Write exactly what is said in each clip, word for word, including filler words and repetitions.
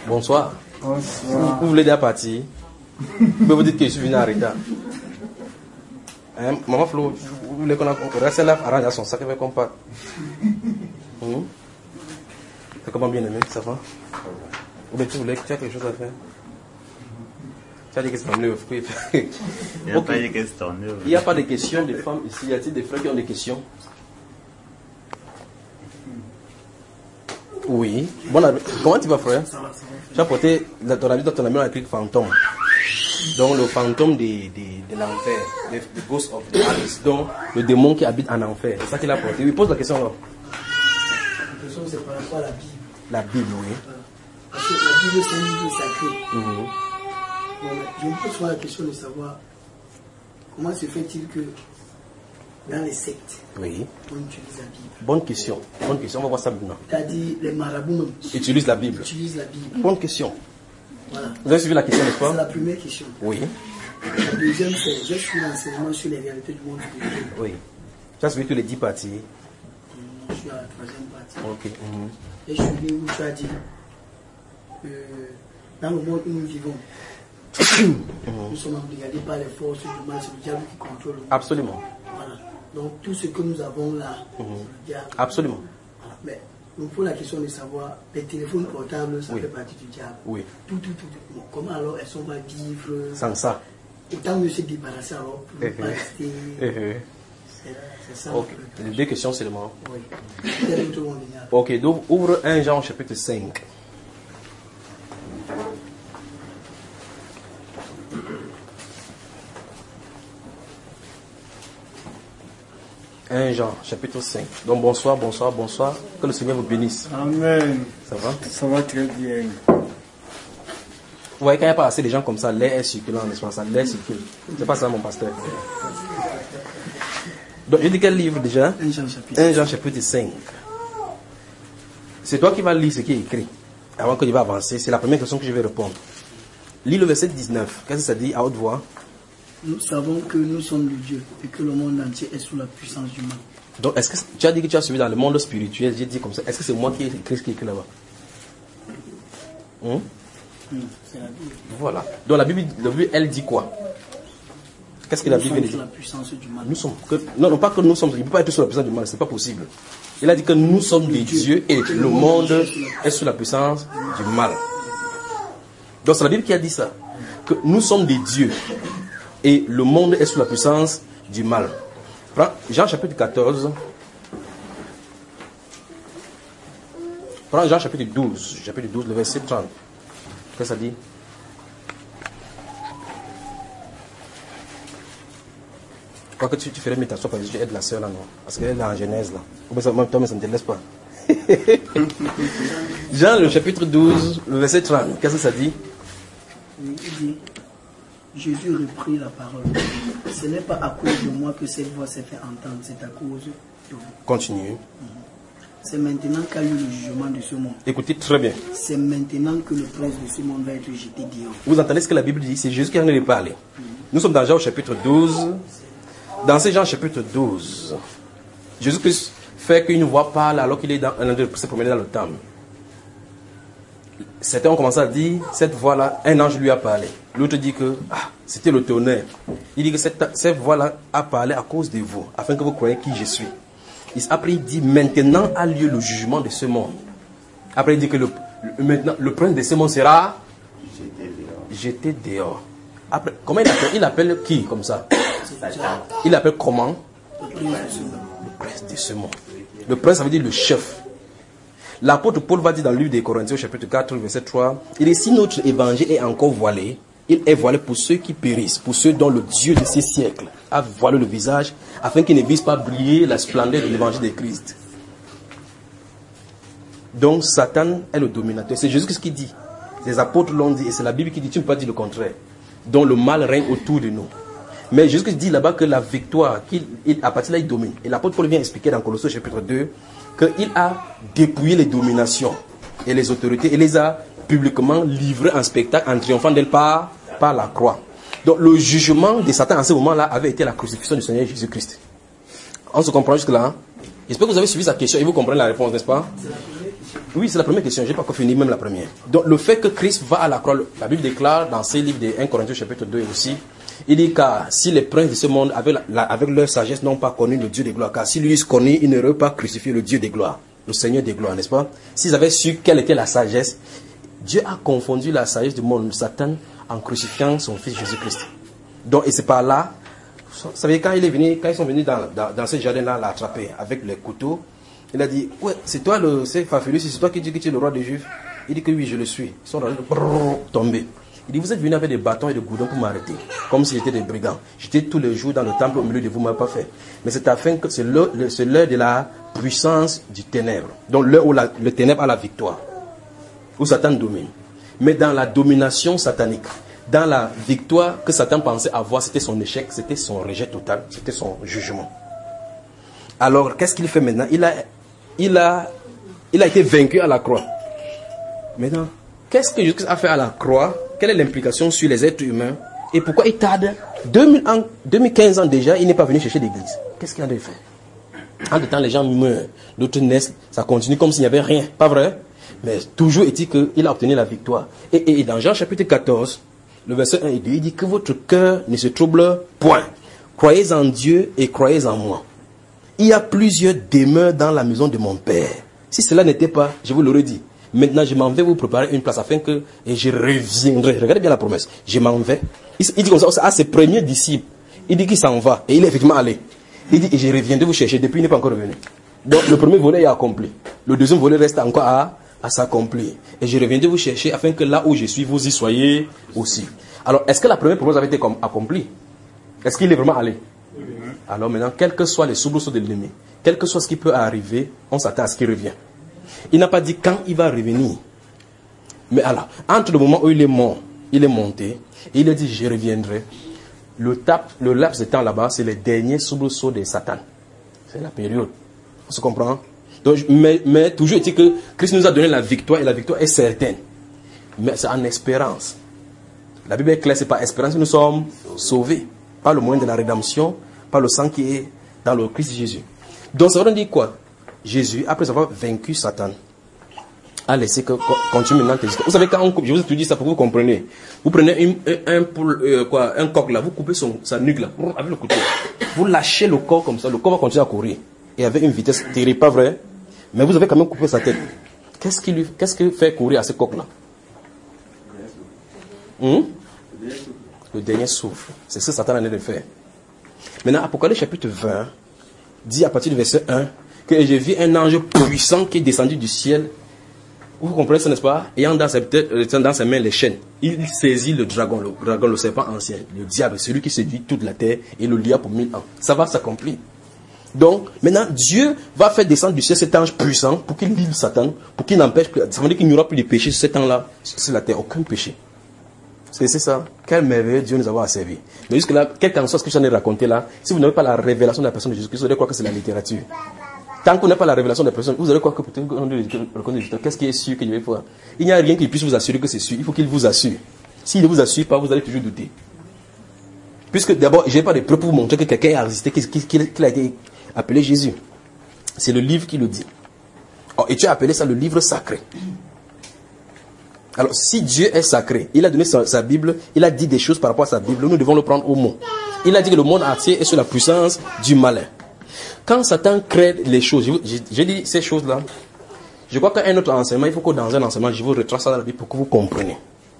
Bonsoir. Bonsoir. Vous voulez déjà partir? Mais vous dites que je suis venu en retard. Hein, Maman Flo, vous voulez qu'on reste là, arrange à son sac avec qu'on part. Hum? C'est comment bien aimé, ça va? Ou bien tu voulais que tu as quelque chose à faire? Tu as dit que c'est ennuyeux. Il n'y a pas de questions. Il n'y a pas de questions de femmes ici. Y a-t-il des frères qui ont des questions? Oui. Bon, comment tu vas, frère? Tu as porté ton habit dans ton ami écrit fantôme. Donc le fantôme de, de, de l'enfer, the, the ghost of the abyss, donc le démon qui habite en enfer. C'est ça qu'il a porté. Oui, pose la question là. La question c'est par rapport à la Bible. La Bible, oui. Parce que la Bible c'est un livre sacré. Mm-hmm. Bon, je me pose souvent la question de savoir comment se fait-il que dans les sectes, Oui. on utilise la Bible. Bonne question. Bonne question. On va voir ça maintenant. Tu as dit les marabouts même Utilise la Bible. utilisent la Bible. Bonne question. Voilà. Vous avez suivi la question, n'est-ce C'est pas? la première question. Oui. La deuxième c'est je suis l'enseignement sur les réalités du monde spirituel. Oui. Tu as suivi tous les dix parties. Je suis à la troisième partie. Ok. Mm-hmm. Et je suis où tu as dit euh, dans le monde où nous vivons, nous sommes embrigadés par les forces du mal, c'est le diable qui contrôle le monde. Absolument. Voilà. Donc tout ce que nous avons là, Mhm. c'est le diable. Absolument. Voilà. Mais nous pose la question de savoir, les téléphones portables, ça Oui. fait partie du diable. Oui. Tout, tout, tout. tout. Bon, comment alors elles sont pas vivre Sans ça. autant mieux se débarrasser alors pour ne Eh, pas eh. rester. Eh, eh. C'est c'est ça. Ok. un peu. Les deux questions seulement. Oui. Quel autre monde il y a? Ok. Donc ouvre un Jean chapitre cinq. un Jean, chapitre cinq. Donc bonsoir, bonsoir, bonsoir. Que le Seigneur vous bénisse. Amen. Ça va? Ça va très bien. Vous voyez, quand il n'y a pas assez de gens comme ça, l'air est circulant, n'est-ce pas? Ça, l'air circule. C'est pas ça, mon pasteur. Donc, je dis quel livre déjà? un Jean chapitre. un Jean, chapitre cinq. C'est toi qui vas lire ce qui est écrit. Avant que je vais avancer, c'est la première question que je vais répondre. Lis le verset dix-neuf. Qu'est-ce que ça dit à haute voix? Nous savons que nous sommes de Dieu et que le monde entier est sous la puissance du mal. Donc, est-ce que tu as dit que tu as suivi dans le monde spirituel? J'ai dit comme ça. Est-ce que c'est moi qui ai écrit ce qui est écrit là-bas? Hum? Hmm, C'est la Bible. Voilà. Donc, la Bible, la Bible, elle dit quoi? Qu'est-ce que la Nous Bible sommes dit? sous la puissance du mal. Nous sommes que, non, non, pas que nous sommes, il ne peut pas être sous la puissance du mal, c'est pas possible. Il a dit que nous sommes des dieux et le monde est sous la puissance du mal. Donc c'est la Bible qui a dit ça, que nous sommes des dieux et le monde est sous la puissance du mal. Prends Jean chapitre quatorze. Prends Jean chapitre douze, chapitre douze, le verset trente. Qu'est-ce que ça dit? Je crois que tu, tu ferais mieux t'asseoir parce que tu aides la soeur là, non? Parce qu'elle est en Genèse là. Ou bien ça, même toi, mais ça ne te laisse pas. Jean, le chapitre douze, le verset trente. Qu'est-ce que ça dit? Il dit, Jésus reprit la parole. Ce n'est pas à cause de moi que cette voix s'est fait entendre, c'est à cause de vous. Continue. C'est maintenant qu'a eu le jugement de ce monde. Écoutez très bien. C'est maintenant que le prince de ce monde va être jeté dehors. Vous entendez ce que la Bible dit? C'est Jésus qui est en train de parler. Nous sommes dans Jean au chapitre douze. Dans ce Jean chapitre douze, Jésus-Christ fait qu'une voix parle alors qu'il est dans un endroit pour se promener dans le temple. Certains ont commencé à dire, cette voix-là, un ange lui a parlé. L'autre dit que ah, c'était le tonnerre. Il dit que cette, cette voix-là a parlé à cause de vous, afin que vous croyiez qui je suis. Et après, il dit, maintenant a lieu le jugement de ce monde. Après, il dit que le, le, maintenant, le prince de ce monde sera jeté dehors. Après, comment il appelle, il appelle qui comme ça? Il appelle comment? Le prince de ce monde. Le prince, ça veut dire le chef. L'apôtre Paul va dire dans le livre des Corinthiens, chapitre quatre, verset trois, il dit, si notre évangile est encore voilé, il est voilé pour ceux qui périssent, pour ceux dont le Dieu de ces siècles a voilé le visage, afin qu'ils ne puissent pas briller la splendeur de l'évangile de Christ. Donc Satan est le dominateur. C'est Jésus ce qu'il dit. Les apôtres l'ont dit, et c'est la Bible qui dit, tu ne peux pas dire le contraire. Donc le mal règne autour de nous. Mais Jésus dit là-bas que la victoire, qu'il, il, à partir de là, il domine. Et l'apôtre Paul vient expliquer dans Colossiens chapitre deux qu'il a dépouillé les dominations et les autorités et les a publiquement livrées en spectacle en triomphant d'elles par, par la croix. Donc le jugement de Satan à ce moment-là avait été la crucifixion du Seigneur Jésus-Christ. On se comprend jusque-là? Hein? J'espère que vous avez suivi sa question et vous comprenez la réponse, n'est-ce pas? Oui, c'est la première question. Je n'ai pas encore fini, même la première. Donc, le fait que Christ va à la croix, la Bible déclare dans ses livres de premier Corinthiens chapitre deux aussi, il dit car si les princes de ce monde, avec, la, la, avec leur sagesse, n'ont pas connu le Dieu des gloires, car s'ils lui eussent connu, ils n'auraient pas crucifié le Dieu des gloires, le Seigneur des gloires, n'est-ce pas? S'ils avaient su quelle était la sagesse, Dieu a confondu la sagesse du monde, Satan, en crucifiant son fils Jésus-Christ. Donc, et c'est par là, vous savez, quand, il est venu, quand ils sont venus dans, dans, dans ce jardin-là, l'attraper avec les couteaux, il a dit, ouais, c'est toi le Farfelu, c'est toi qui dis que tu es le roi des Juifs. Il dit que oui, je le suis. Ils sont tombés. Il dit, vous êtes venus avec des bâtons et des goudrons pour m'arrêter, comme si j'étais des brigands. J'étais tous les jours dans le temple au milieu de vous, m'avez pas fait. Mais c'est afin que c'est l'heure de la puissance du ténèbre. Donc l'heure où la, le ténèbre a la victoire, où Satan domine. Mais dans la domination satanique, dans la victoire que Satan pensait avoir, c'était son échec, c'était son rejet total, c'était son jugement. Alors, qu'est-ce qu'il fait maintenant? Il a, il a, il a été vaincu à la croix. Maintenant, qu'est-ce que Jésus a fait à la croix? Quelle est l'implication sur les êtres humains? Et pourquoi il tarde deux mille ans, deux mille quinze ans déjà, il n'est pas venu chercher l'église? Qu'est-ce qu'il a dû faire? En temps, les gens meurent, d'autres naissent, ça continue comme s'il n'y avait rien, pas vrai? Mais toujours est-il qu'il a obtenu la victoire. Et, et dans Jean chapitre quatorze, le verset un et deux, il dit que votre cœur ne se trouble point. Croyez en Dieu et croyez en moi. Il y a plusieurs demeures dans la maison de mon Père. Si cela n'était pas, je vous l'aurais dit. Maintenant, je m'en vais vous préparer une place afin que et je reviendrai. Regardez bien la promesse. Je m'en vais. Il, il dit comme ça à ses premiers disciples. Il dit qu'il s'en va. Et il est effectivement allé. Il dit, et je reviendrai vous chercher. Depuis, il n'est pas encore revenu. Donc, le premier volet est accompli. Le deuxième volet reste encore à, à s'accomplir. Et je reviendrai vous chercher afin que là où je suis, vous y soyez aussi. Alors, est-ce que la première promesse avait été accomplie? Est-ce qu'il est vraiment allé? Oui. Alors maintenant, quels que soient les soubresauts de l'ennemi, quel que soit ce qui peut arriver, on s'attend à ce qu'il revienne. Il n'a pas dit quand il va revenir. Mais alors, entre le moment où il est mort, il est monté, et il a dit je reviendrai. Le, tap, le laps de temps là-bas, c'est les derniers soubresauts de Satan. C'est la période. On se comprend? Donc, mais, mais toujours est-il que Christ nous a donné la victoire, et la victoire est certaine. Mais c'est en espérance. La Bible est claire, c'est par espérance que nous sommes sauvés. Par le moyen de la rédemption, par le sang qui est dans le Christ Jésus. Donc ça veut dire quoi? Jésus, après avoir vaincu Satan, a laissé que continue maintenant. Vous savez, quand on coupe, je vous ai tout dit ça pour que vous compreniez. Vous prenez une, un, un, euh, quoi, un coq là, vous coupez son, sa nuque là, avec le couteau. Vous lâchez le corps comme ça, le corps va continuer à courir. Et avec une vitesse terrible, pas vrai? Mais vous avez quand même coupé sa tête. Qu'est-ce qui lui, qu'est-ce qui fait courir à ce coq là? Hum? Le dernier souffle. C'est ce que Satan a de faire. Maintenant, Apocalypse chapitre vingt dit à partir du verset un que j'ai vu un ange puissant qui est descendu du ciel. Vous comprenez ça, n'est-ce pas? Ayant dans ses, dans ses mains les chaînes. Il saisit le dragon, le dragon, le serpent ancien, le diable, celui qui séduit toute la terre et le lia pour mille ans. Ça va s'accomplir. Donc, maintenant, Dieu va faire descendre du ciel cet ange puissant pour qu'il livre Satan, pour qu'il n'empêche plus. Ça veut dire qu'il n'y aura plus de péché sur cet ange-là, sur la terre, aucun péché. C'est ça. Quel merveilleux Dieu nous a servi. Mais jusque-là, quel qu'en soit ce que j'en ai raconté là, si vous n'avez pas la révélation de la personne de Jésus-Christ, vous allez croire que c'est la littérature. Tant qu'on n'a pas la révélation de la personne, vous allez croire que peut-être qu'est-ce qui est sûr que je vais faire. Il n'y a rien qui puisse vous assurer que c'est sûr. Il faut qu'il vous assure. S'il ne vous assure pas, vous allez toujours douter. Puisque d'abord, je n'ai pas de preuves pour vous montrer que quelqu'un a existé, qu'il a été appelé Jésus. C'est le livre qui le dit. Oh, et tu as appelé ça le livre sacré. Alors, si Dieu est sacré, il a donné sa, sa Bible, il a dit des choses par rapport à sa Bible, nous devons le prendre au mot. Il a dit que le monde entier est sous la puissance du malin. Quand Satan crée les choses, j'ai dit ces choses-là, je crois qu'un autre enseignement, il faut que dans un enseignement, je vous retrace ça dans la Bible pour que vous compreniez.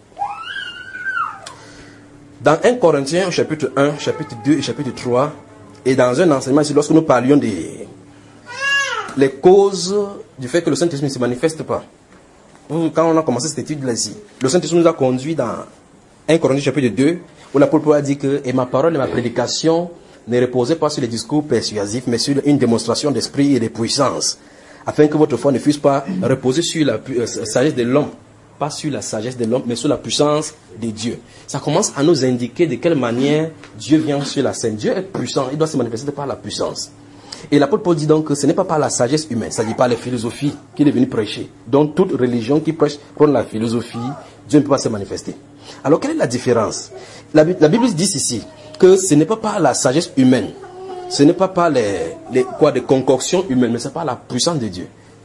Dans un Corinthiens, chapitre un, chapitre deux et chapitre trois, et dans un enseignement ici, lorsque nous parlions des les causes du fait que le Saint-Esprit ne se manifeste pas, quand on a commencé cette étude là-ci, le Saint-Esprit nous a conduit dans un Corinthiens chapitre deux, où l'apôtre Paul a dit que « Et ma parole et ma prédication ne reposaient pas sur les discours persuasifs, mais sur une démonstration d'esprit et de puissance, afin que votre foi ne fût pas reposée sur la euh, sagesse de l'homme, pas sur la sagesse de l'homme, mais sur la puissance de Dieu. » Ça commence à nous indiquer de quelle manière Dieu vient sur la scène. Dieu est puissant, il doit se manifester par la puissance. Et l'apôtre Paul dit donc que ce n'est pas par la sagesse humaine, ça ne dit pas les philosophies qu'il est venu prêcher. Donc toute religion qui prêche contre la philosophie, Dieu ne peut pas se manifester. Alors quelle est la différence? La, la Bible dit ici que ce n'est pas par la sagesse humaine, ce n'est pas par les, les quoi, des concoctions humaines, mais c'est par la puissance de Dieu.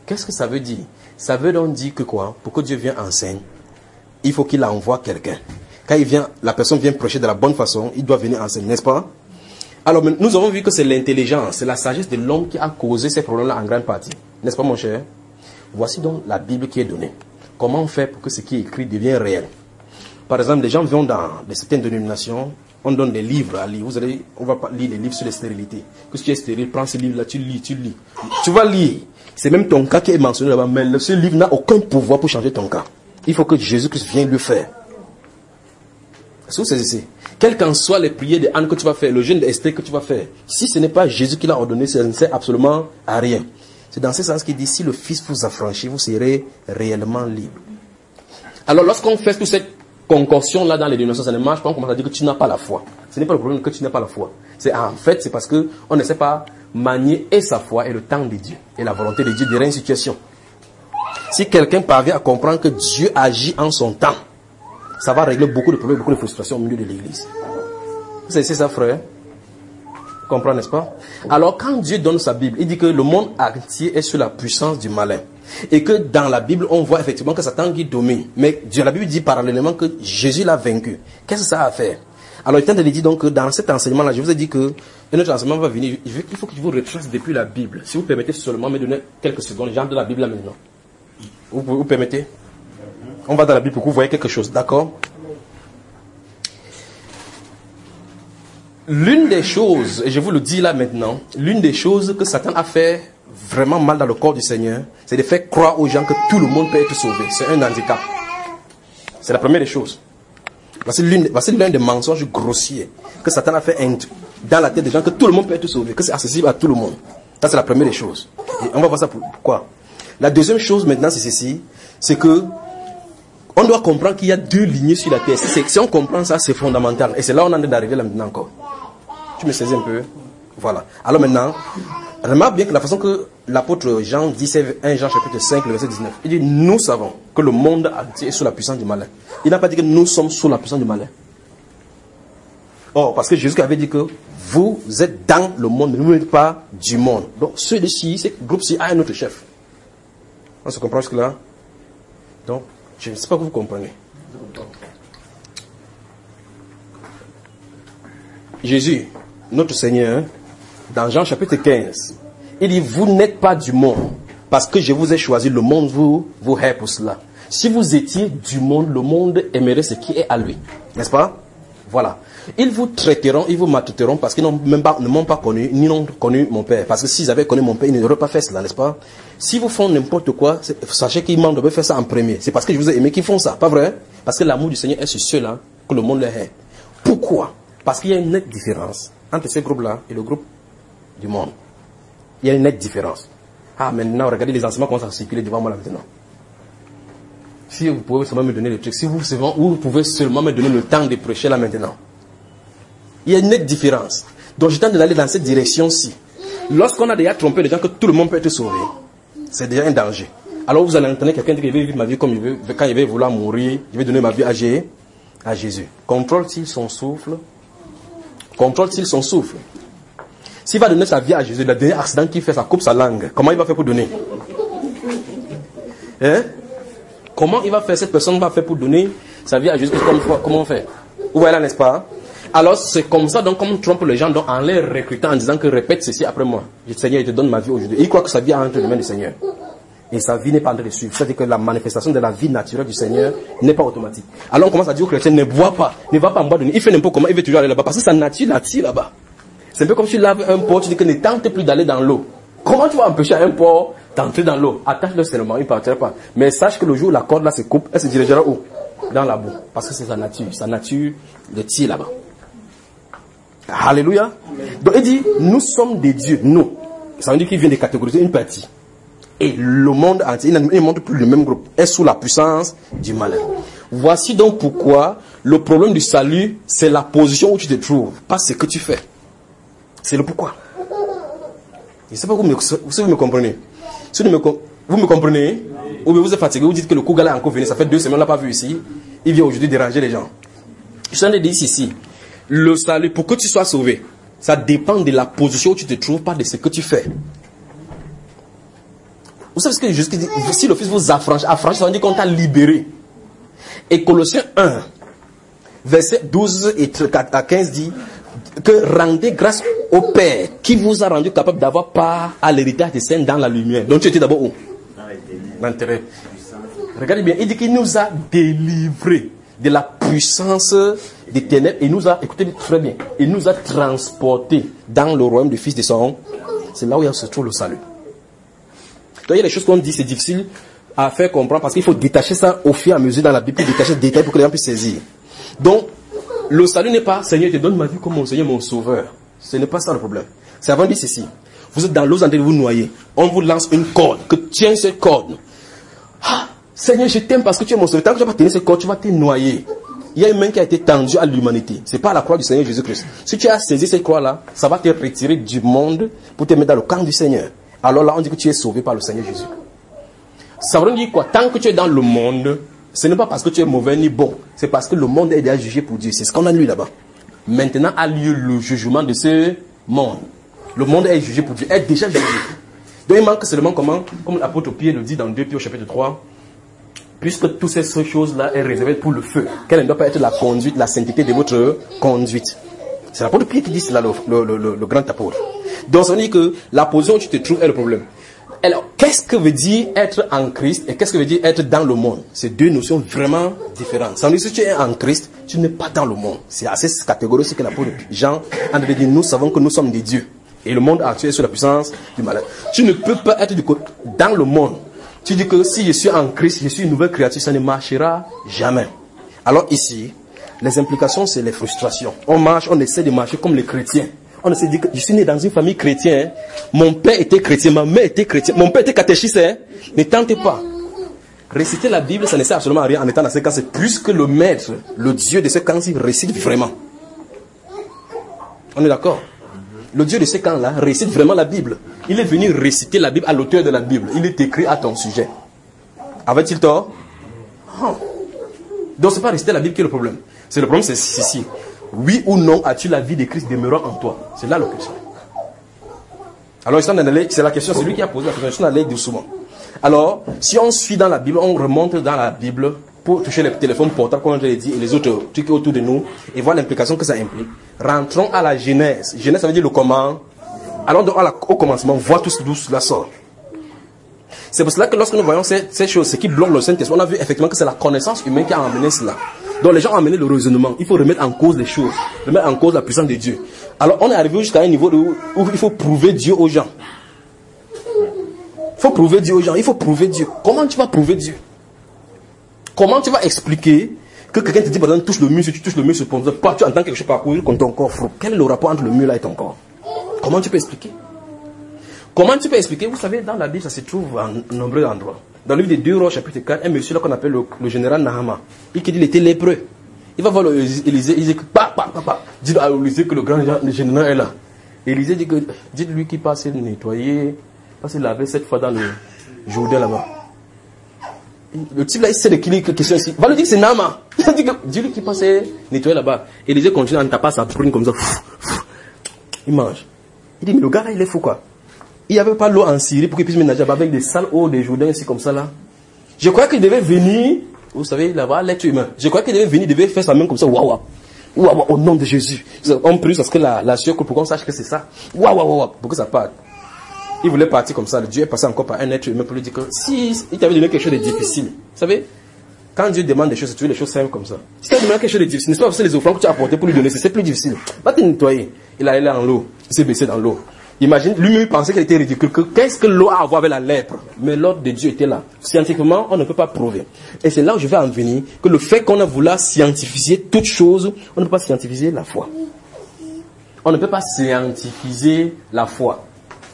Qu'est-ce que ça veut dire? Ça veut donc dire que quoi? Pour que Dieu vienne enseigner, il faut qu'il envoie quelqu'un. Quand il vient, la personne vient prêcher de la bonne façon, il doit venir enseigner, n'est-ce pas? Alors, nous avons vu que c'est l'intelligence, c'est la sagesse de l'homme qui a causé ces problèmes-là en grande partie. N'est-ce pas, mon cher? Voici donc la Bible qui est donnée. Comment on fait pour que ce qui est écrit devienne réel? Par exemple, les gens viennent dans certaines dénominations, on donne des livres à lire. Vous allez, on va pas lire les livres sur les stérilités. Que si tu es stérile, prends ce livre-là, tu lis, tu lis. Tu vas lire. C'est même ton cas qui est mentionné là-bas, mais ce livre n'a aucun pouvoir pour changer ton cas. Il faut que Jésus-Christ vienne le faire. Est-ce que vous saisissez? Quelles qu'en soient les prières de Anne que tu vas faire, le jeûne d'Esther que tu vas faire, si ce n'est pas Jésus qui l'a ordonné, ça ne sert absolument à rien. C'est dans ce sens qu'il dit, si le Fils vous affranchit, vous serez réellement libre. Alors lorsqu'on fait toute cette concoction-là dans les dénominations, ça ne marche pas, on commence à dire que tu n'as pas la foi. Ce n'est pas le problème que tu n'as pas la foi. C'est en fait, c'est parce qu'on ne sait pas manier et sa foi et le temps de Dieu et la volonté de Dieu de une situation. Si quelqu'un parvient à comprendre que Dieu agit en son temps, ça va régler beaucoup de problèmes, beaucoup de frustrations au milieu de l'église. C'est ça, frère. Vous comprenez, n'est-ce pas? Alors, quand Dieu donne sa Bible, il dit que le monde entier est sous la puissance du malin. Et que dans la Bible, on voit effectivement que Satan qui domine. Mais Dieu, la Bible dit parallèlement que Jésus l'a vaincu. Qu'est-ce que ça a à faire? Alors, il tente de dire donc que dans cet enseignement-là, je vous ai dit que un autre enseignement va venir. Il faut que je vous retrace depuis la Bible. Si vous permettez seulement me donner quelques secondes, j'entre de la Bible là maintenant. Vous, vous, vous permettez? On va dans la Bible pour que vous voyez quelque chose, d'accord? L'une des choses, et je vous le dis là maintenant, l'une des choses que Satan a fait vraiment mal dans le corps du Seigneur, c'est de faire croire aux gens que tout le monde peut être sauvé. C'est un handicap. C'est la première des choses. Voici l'une, voici l'un des mensonges grossiers que Satan a fait dans la tête des gens, que tout le monde peut être sauvé, que c'est accessible à tout le monde. Ça, c'est la première des choses. Et on va voir ça pourquoi. La deuxième chose maintenant, c'est ceci, c'est que on doit comprendre qu'il y a deux lignées sur la terre. Si, si on comprend ça, c'est fondamental. Et c'est là où on est en train d'arriver là maintenant encore. Tu me saisis un peu? Voilà. Alors maintenant, remarque bien que la façon que l'apôtre Jean dit, c'est un Jean chapitre cinq, le verset dix-neuf. Il dit, nous savons que le monde entier est sous la puissance du malin. Il n'a pas dit que nous sommes sous la puissance du malin. Or, parce que Jésus avait dit que vous êtes dans le monde, mais vous n'êtes pas du monde. Donc, celui-ci, ce groupe-ci a un autre chef. On se comprend jusque-là? Donc, je ne sais pas que vous comprenez. Jésus, notre Seigneur, dans Jean chapitre quinze, il dit, vous n'êtes pas du monde, parce que je vous ai choisi, le monde vous, vous hait pour cela. Si vous étiez du monde, le monde aimerait ce qui est à lui. N'est-ce pas? Voilà. Ils vous traiteront, ils vous maltraiteront parce qu'ils n'ont même pas, ne m'ont pas connu, ni n'ont connu mon Père. Parce que s'ils avaient connu mon Père, ils n'auraient pas fait cela, n'est-ce pas? Si vous font n'importe quoi, sachez qu'ils m'ont de faire ça en premier. C'est parce que je vous ai aimé qu'ils font ça, pas vrai? Parce que l'amour du Seigneur est sur ceux-là que le monde les hait. Pourquoi? Parce qu'il y a une nette différence entre ces groupes-là et le groupe du monde. Il y a une nette différence. Ah, maintenant, regardez les enseignements commencent à circuler devant moi là maintenant. Si vous pouvez seulement me donner le truc, si vous, vous pouvez seulement me donner le temps de prêcher là maintenant. Il y a une nette différence. Donc je tente d'aller dans cette direction-ci. Lorsqu'on a déjà trompé les gens que tout le monde peut être sauvé, c'est déjà un danger. Alors vous allez entendre quelqu'un dire que je vais vivre ma vie comme il veut, quand il va vouloir mourir, je vais donner ma vie à, à Jésus. Contrôle-t-il son souffle? Contrôle-t-il son souffle? S'il va donner sa vie à Jésus, le dernier accident qu'il fait, ça coupe sa langue. Comment il va faire pour donner? Hein? Comment il va faire, cette personne va faire pour donner sa vie à Jésus? Comment on fait? Vous voyez là, n'est-ce pas? Alors c'est comme ça, donc, comme on trompe les gens, donc, en les recrutant, en disant que répète ceci après moi. Seigneur, il te donne ma vie aujourd'hui. Et il croit que sa vie est entre les mains du Seigneur. Et sa vie n'est pas en train de suivre. C'est-à-dire que la manifestation de la vie naturelle du Seigneur n'est pas automatique. Alors on commence à dire aux chrétiens, ne bois pas, ne va pas en boire de nuit. Il fait n'importe comment, il veut toujours aller là-bas. Parce que sa nature l'attire là-bas. C'est un peu comme si tu laves un porc, tu dis que ne tente plus d'aller dans l'eau. Comment tu vas empêcher un porc d'entrer dans l'eau? Attache-le seulement, il ne partira pas. Mais sache que le jour où la corde là se coupe, elle se dirigera où? Dans la boue. Parce que c'est sa nature. Sa nature le tire là-bas. Alléluia. Donc il dit, nous sommes des dieux, nous. Ça veut dire qu'il vient de catégoriser une partie. Et le monde entier, il ne montre plus le même groupe, est sous la puissance du malin. Voici donc pourquoi le problème du salut, c'est la position où tu te trouves, pas ce que tu fais. C'est le pourquoi. Je ne sais pas si vous me, si vous me comprenez. Si vous me, vous me comprenez, ou vous êtes fatigué, vous dites que le Kougala est encore venu, ça fait deux semaines, on ne l'a pas vu ici. Il vient aujourd'hui déranger les gens. Je suis en train de dire ici, le salut, pour que tu sois sauvé, ça dépend de la position où tu te trouves, pas de ce que tu fais. Vous savez ce que Jésus dit? Si le Fils vous affranchit, affranchit, ça veut dire qu'on t'a libéré. Et Colossiens un, verset douze et à quinze dit que rendez grâce au Père qui vous a rendu capable d'avoir part à l'héritage des saints dans la lumière. Donc tu étais d'abord où? Dans le ténèbres. Regardez bien, il dit qu'il nous a délivrés de la puissance des ténèbres et nous a, écoutez très bien, il nous a transportés dans le royaume du Fils de son. C'est là où il se trouve le salut. Donc il y a des choses qu'on dit, c'est difficile à faire comprendre parce qu'il faut détacher ça au fur et à mesure dans la Bible, détacher le détail pour que les gens puissent saisir. Donc, le salut n'est pas Seigneur, je te donne ma vie comme mon Seigneur, mon sauveur. Ce n'est pas ça le problème. C'est avant de dire ceci. Vous êtes dans l'eau, vous êtes en train de vous noyer. On vous lance une corde, que tiens cette corde. Ah, Seigneur, je t'aime parce que tu es mon sauveur. Tant que tu vas pas tenir cette corde, tu vas te noyer. Il y a une main qui a été tendue à l'humanité. C'est pas la croix du Seigneur Jésus-Christ. Si tu as saisi cette croix-là, ça va te retirer du monde pour te mettre dans le camp du Seigneur. Alors là, on dit que tu es sauvé par le Seigneur Jésus. Ça veut dire quoi? Tant que tu es dans le monde, ce n'est pas parce que tu es mauvais ni bon. C'est parce que le monde est déjà jugé pour Dieu. C'est ce qu'on a lu là-bas. Maintenant a lieu le jugement de ce monde. Le monde est jugé pour Dieu, est déjà jugé. Donc il manque seulement comment, comme l'apôtre Pierre le dit dans deux Pierre au chapitre trois, puisque toutes ces choses-là sont réservées pour le feu, quelle ne doit pas être la conduite, la sainteté de votre conduite. C'est l'apôtre Pierre qui dit cela, le, le, le, le grand apôtre. Donc ça veut dire que la position où tu te trouves est le problème. Alors, qu'est-ce que veut dire être en Christ et qu'est-ce que veut dire être dans le monde? C'est deux notions vraiment différentes. Ça veut dire que si tu es en Christ, tu n'es pas dans le monde. C'est assez catégorique ce que l'apôtre Jean a dit. Nous savons que nous sommes des dieux. Et le monde actuel est sous la puissance du malin. Tu ne peux pas être du côté, dans le monde. Tu dis que si je suis en Christ, je suis une nouvelle créature, ça ne marchera jamais. Alors ici, les implications, c'est les frustrations. On marche, on essaie de marcher comme les chrétiens. On se dit que je suis né dans une famille chrétienne. Mon père était chrétien, ma mère était chrétienne. Mon père était catéchiste. Hein? Ne tentez pas. Réciter la Bible, ça ne sert absolument à rien en étant dans ce cas. C'est plus que le maître, le Dieu de ce camp-ci récite vraiment. On est d'accord? Le Dieu de ce camp-là récite vraiment la Bible. Il est venu réciter la Bible à l'auteur de la Bible. Il est écrit à ton sujet. Avait-il tort? Oh. Donc ce n'est pas réciter la Bible qui est le problème. C'est le problème, c'est ceci. Oui ou non, as-tu la vie de Christ demeurant en toi? C'est là la question. Alors, c'est la question, c'est lui qui a posé la question. Je suis allé doucement. Alors, si on suit dans la Bible, on remonte dans la Bible pour toucher les téléphones portables, comme je l'ai dit, et les autres trucs autour de nous, et voir l'implication que ça implique. Rentrons à la Genèse. Genèse, ça veut dire le comment. Alors, donc, au commencement, voir tout d'où cela sort. C'est pour cela que lorsque nous voyons ces, ces choses, ce qui bloque le Saint-Esprit, on a vu effectivement que c'est la connaissance humaine qui a amené cela. Donc les gens ont amené le raisonnement. Il faut remettre en cause les choses. Remettre en cause la puissance de Dieu. Alors on est arrivé jusqu'à un niveau où, où il faut prouver Dieu aux gens. Il faut prouver Dieu aux gens. Il faut prouver Dieu. Comment tu vas prouver Dieu? Comment tu vas expliquer que quelqu'un te dit, par exemple, touche le mur, si tu touches le mur, tu entends quelque chose parcourir contre ton corps. Quel est le rapport entre le mur là et ton corps? Comment tu peux expliquer? Comment tu peux expliquer? Vous savez, dans la Bible, ça se trouve en nombreux endroits. Dans le livre des deux Rois, chapitre quatre, un monsieur là qu'on appelle le, le général Nahama, il dit qu'il était lépreux. Il va voir Élisée, il dit que, pa, pa, pa, pa. Dites à Élisée que le grand général est là. Élisée dit que, dites-lui qu'il passe nettoyer, passe laver cette fois dans le Jourdain là-bas. Le type là, il sait de qui il est question ici. Va lui dire que c'est Nahama. Dis-lui qu'il passe nettoyer là-bas. Élisée continue à ne taper sa prune comme ça. Il mange. Il dit, mais le gars là, il est fou quoi. Il n'y avait pas l'eau en Syrie pour qu'il puisse ménager avec des sales eaux des Jourdains ici comme ça là. Je crois qu'il devait venir, vous savez, là-bas, l'être humain. Je crois qu'il devait venir, il devait faire sa main comme ça, waouh, waouh, au nom de Jésus. On prie parce que la, la sueur pour qu'on sache que c'est ça. Waouh, waouh, waouh, pour que ça parte. Il voulait partir comme ça. Dieu est passé encore par un être humain pour lui dire que si il t'avait donné quelque chose de difficile, vous savez, quand Dieu demande des choses, tu veux les choses simples comme ça. Si tu as demandé quelque chose de difficile, n'est-ce pas parce que les offrandes que tu as apportées pour lui donner, c'est plus difficile. Va te nettoyer. Il allait dans l'eau, il s'est baissé dans l'eau. Imagine, lui-même pensait qu'elle était ridicule. Que, qu'est-ce que l'eau a à voir avec la lèpre? Mais l'ordre de Dieu était là. Scientifiquement, on ne peut pas prouver. Et c'est là où je vais en venir, que le fait qu'on a voulu scientifier toute chose, on ne peut pas scientifier la foi. On ne peut pas scientifier la foi.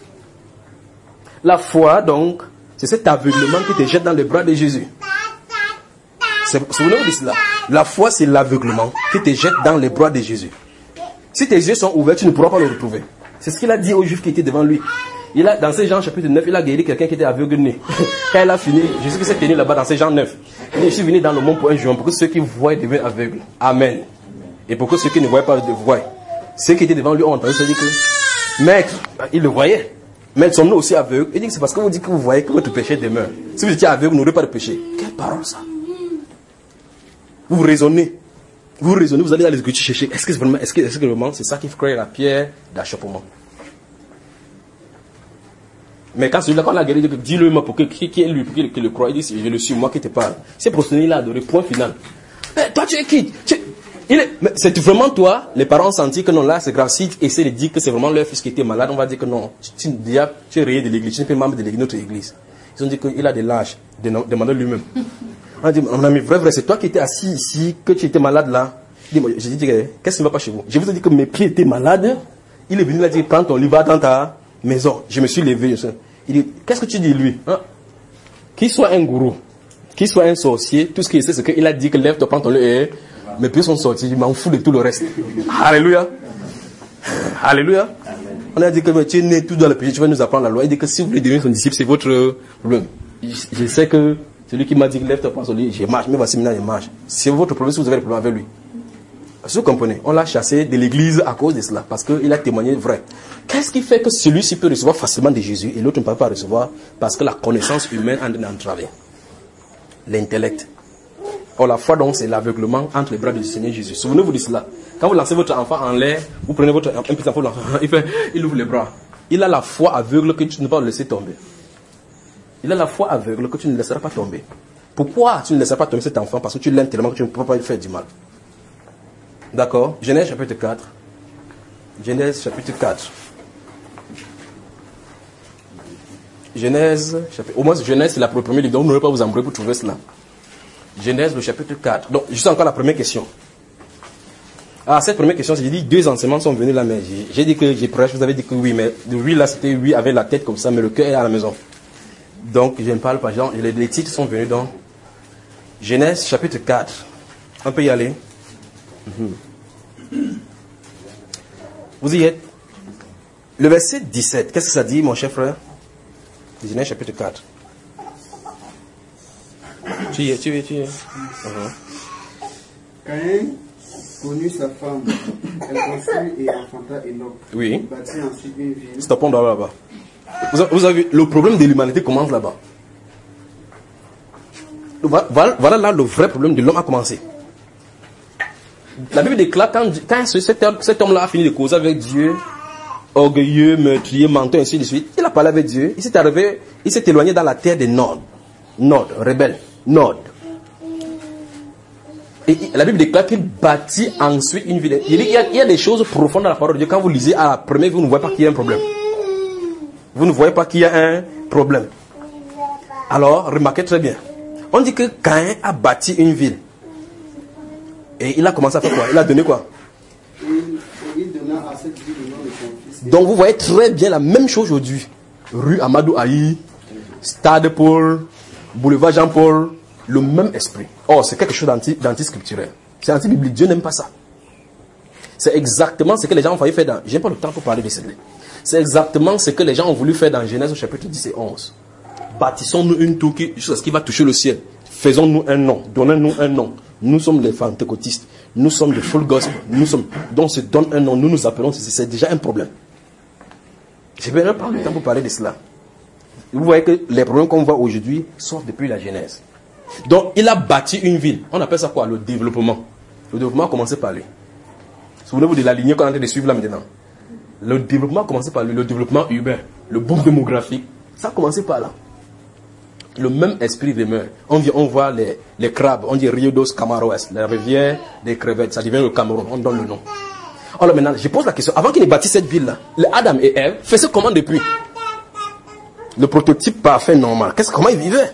La foi, donc, c'est cet aveuglement qui te jette dans les bras de Jésus. Souvenez-vous de cela. La foi, c'est l'aveuglement qui te jette dans les bras de Jésus. Si tes yeux sont ouverts, tu ne pourras pas le retrouver. C'est ce qu'il a dit aux Juifs qui étaient devant lui. Il a, dans ces Jean chapitre neuf, il a guéri quelqu'un qui était aveugle-né. Quand il a fini, Jésus qui s'est tenu là-bas dans ces Jean neuf. Il dit, je suis venu dans le monde pour un jour, pour que ceux qui voient deviennent aveugles. Amen. Et pour que ceux qui ne voient pas voient. Ceux qui étaient devant lui ont entendu se dire que, maître, il le voyait. Mais sommes-nous aussi aveugles? Il dit que c'est parce que vous dites que vous voyez que votre péché demeure. Si vous étiez aveugle, vous n'aurez pas de péché. Quelle parole ça? Vous raisonnez. Vous raisonnez, vous allez dans les Écritures chercher. Est-ce que c'est vraiment, est-ce que, est-ce que vraiment c'est ça qui crée la pierre d'achoppement? Mais quand celui-là, quand on a guéri, dis-le moi pour que qui, qui est lui, pour qu'il le croit, il dit je le suis, moi qui te parle. C'est prosterné, il a adoré, point final. Mais toi tu es qui? Tu, il est, mais c'est vraiment toi, les parents ont senti que non, là c'est grave. Si tu essaies de dire que c'est vraiment leur fils qui était malade, on va dire que non, tu, tu, déjà, tu es rayé de l'église, tu n'es pas membre de l'église, notre église. Ils ont dit qu'il a des lâches, demandez lui-même. On a dit, mon ami, vrai, vrai, c'est toi qui étais assis ici, que tu étais malade là. J'ai dit, qu'est-ce qui ne va pas chez vous? Je vous ai dit que mes pieds étaient malades. Il est venu là dire, prends ton livre dans ta maison. Je me suis levé. Il dit, qu'est-ce que tu dis lui? Hein? Qu'il soit un gourou, qu'il soit un sorcier, tout ce qu'il sait, c'est qu'il a dit que lève-toi, prends ton livre et mes pieds sont sortis. Je m'en fous de tout le reste. Alléluia. Alléluia. On a dit que tu es né tout dans le péché, tu vas nous apprendre la loi. Il dit que si vous voulez devenir son disciple, c'est votre problème. Je sais que celui qui m'a dit lève-toi, prends son lit, je marche, mais voici maintenant je marche. C'est votre problème si vous avez des problèmes avec lui. Vous comprenez? On l'a chassé de l'église à cause de cela, parce qu'il a témoigné vrai. Qu'est-ce qui fait que celui-ci peut recevoir facilement de Jésus et l'autre ne peut pas recevoir? Parce que la connaissance humaine en entravé. L'intellect. Or la foi donc c'est l'aveuglement entre les bras du Seigneur Jésus. Souvenez-vous de cela. Quand vous lancez votre enfant en l'air, vous prenez votre un petit enfant, il fait, il ouvre les bras. Il a la foi aveugle que tu ne peux pas le laisser tomber. Il a la foi aveugle que tu ne laisseras pas tomber. Pourquoi tu ne laisseras pas tomber cet enfant? Parce que tu l'aimes tellement que tu ne peux pas lui faire du mal. D'accord? Genèse chapitre quatre. Genèse chapitre quatre. Genèse chapitre... Au moins Genèse c'est la première livre, donc vous n'aurez pas vous embrouiller pour trouver cela. Genèse le chapitre quatre. Donc juste encore la première question. Ah, cette première question, j'ai dit deux enseignements sont venus là, mais j'ai dit que j'ai prêché, vous avez dit que oui, mais oui là c'était oui avec la tête comme ça, mais le cœur est à la maison. Donc je ne parle pas, genre, les, les titres sont venus dans Genèse chapitre quatre. On peut y aller. Mm-hmm. Vous y êtes. Le verset dix-sept, qu'est-ce que ça dit mon cher frère? Genèse chapitre quatre. Tu y es, tu y es, tu y es. Uh-huh. Caïn connut sa femme, elle conçut et enfanta Enoch. Oui. Il bâtit ensuite une ville. Stoppons là-bas. Vous avez, vous avez vu, le problème de l'humanité commence là-bas. Voilà, voilà là le vrai problème de l'homme a commencé. La Bible déclare quand, quand cet, cet homme-là a fini de causer avec Dieu, orgueilleux, meurtrier, menteur, ainsi de suite, il a parlé avec Dieu, il s'est arrivé, il s'est éloigné dans la terre des Nord. Nord, rebelle, Nord. Et la Bible déclare qu'il bâtit ensuite une ville. Il y, a, il y a des choses profondes dans la parole de Dieu. Quand vous lisez à la première, vous ne voyez pas qu'il y a un problème. Vous ne voyez pas qu'il y a un problème. Alors, remarquez très bien. On dit que Caïn a bâti une ville. Et il a commencé à faire quoi? Il a donné quoi? Il donna à cette ville le nom de son fils. Donc vous voyez très bien la même chose aujourd'hui. Rue Amadou Aïe, Stade Paul, Boulevard Jean-Paul, le même esprit. Oh, c'est quelque chose d'anti-scripturel. C'est anti-biblique. Dieu n'aime pas ça. C'est exactement ce que les gens ont failli faire dans... Je n'ai pas le temps pour parler de cela. C'est exactement ce que les gens ont voulu faire dans Genèse au chapitre dix et onze. Bâtissons-nous une tour qui, jusqu'à ce qui va toucher le ciel. Faisons-nous un nom. Donnez-nous un nom. Nous sommes les pentecôtistes. Nous sommes des full gospel. Nous sommes... Donc, on se donne un nom. Nous nous appelons... C'est déjà un problème. Je vais même prendre le temps pour parler de cela. Vous voyez que les problèmes qu'on voit aujourd'hui sortent depuis la Genèse. Donc, il a bâti une ville. On appelle ça quoi? Le développement. Le développement a commencé par lui. Souvenez-vous de la lignée qu'on est en train de suivre là maintenant. Le développement a commencé par lui. Le développement urbain. Le boom démographique. Ça a commencé par là. Le même esprit demeure. On vient, on voit les, les crabes. On dit Rio dos Camaroes. La rivière des crevettes. Ça devient le Cameroun. On donne le nom. Alors maintenant, je pose la question. Avant qu'il ait bâti cette ville-là, les Adam et Ève faisaient comment depuis? Le prototype parfait normal. Qu'est-ce, comment ils vivaient?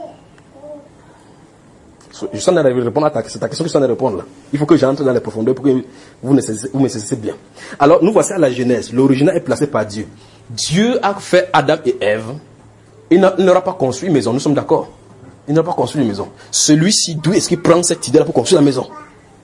Je suis en train de répondre à ta, c'est ta question que je suis en train de répondre là. Il faut que j'entre dans les profondeurs pour que vous me saisissez, vous me saisissez bien. Alors, nous voici à la Genèse. L'original est placé par Dieu. Dieu a fait Adam et Ève. Il n'aura pas construit une maison, nous sommes d'accord. Il n'aura pas construit une maison. Celui-ci, d'où est-ce qu'il prend cette idée-là pour construire la maison?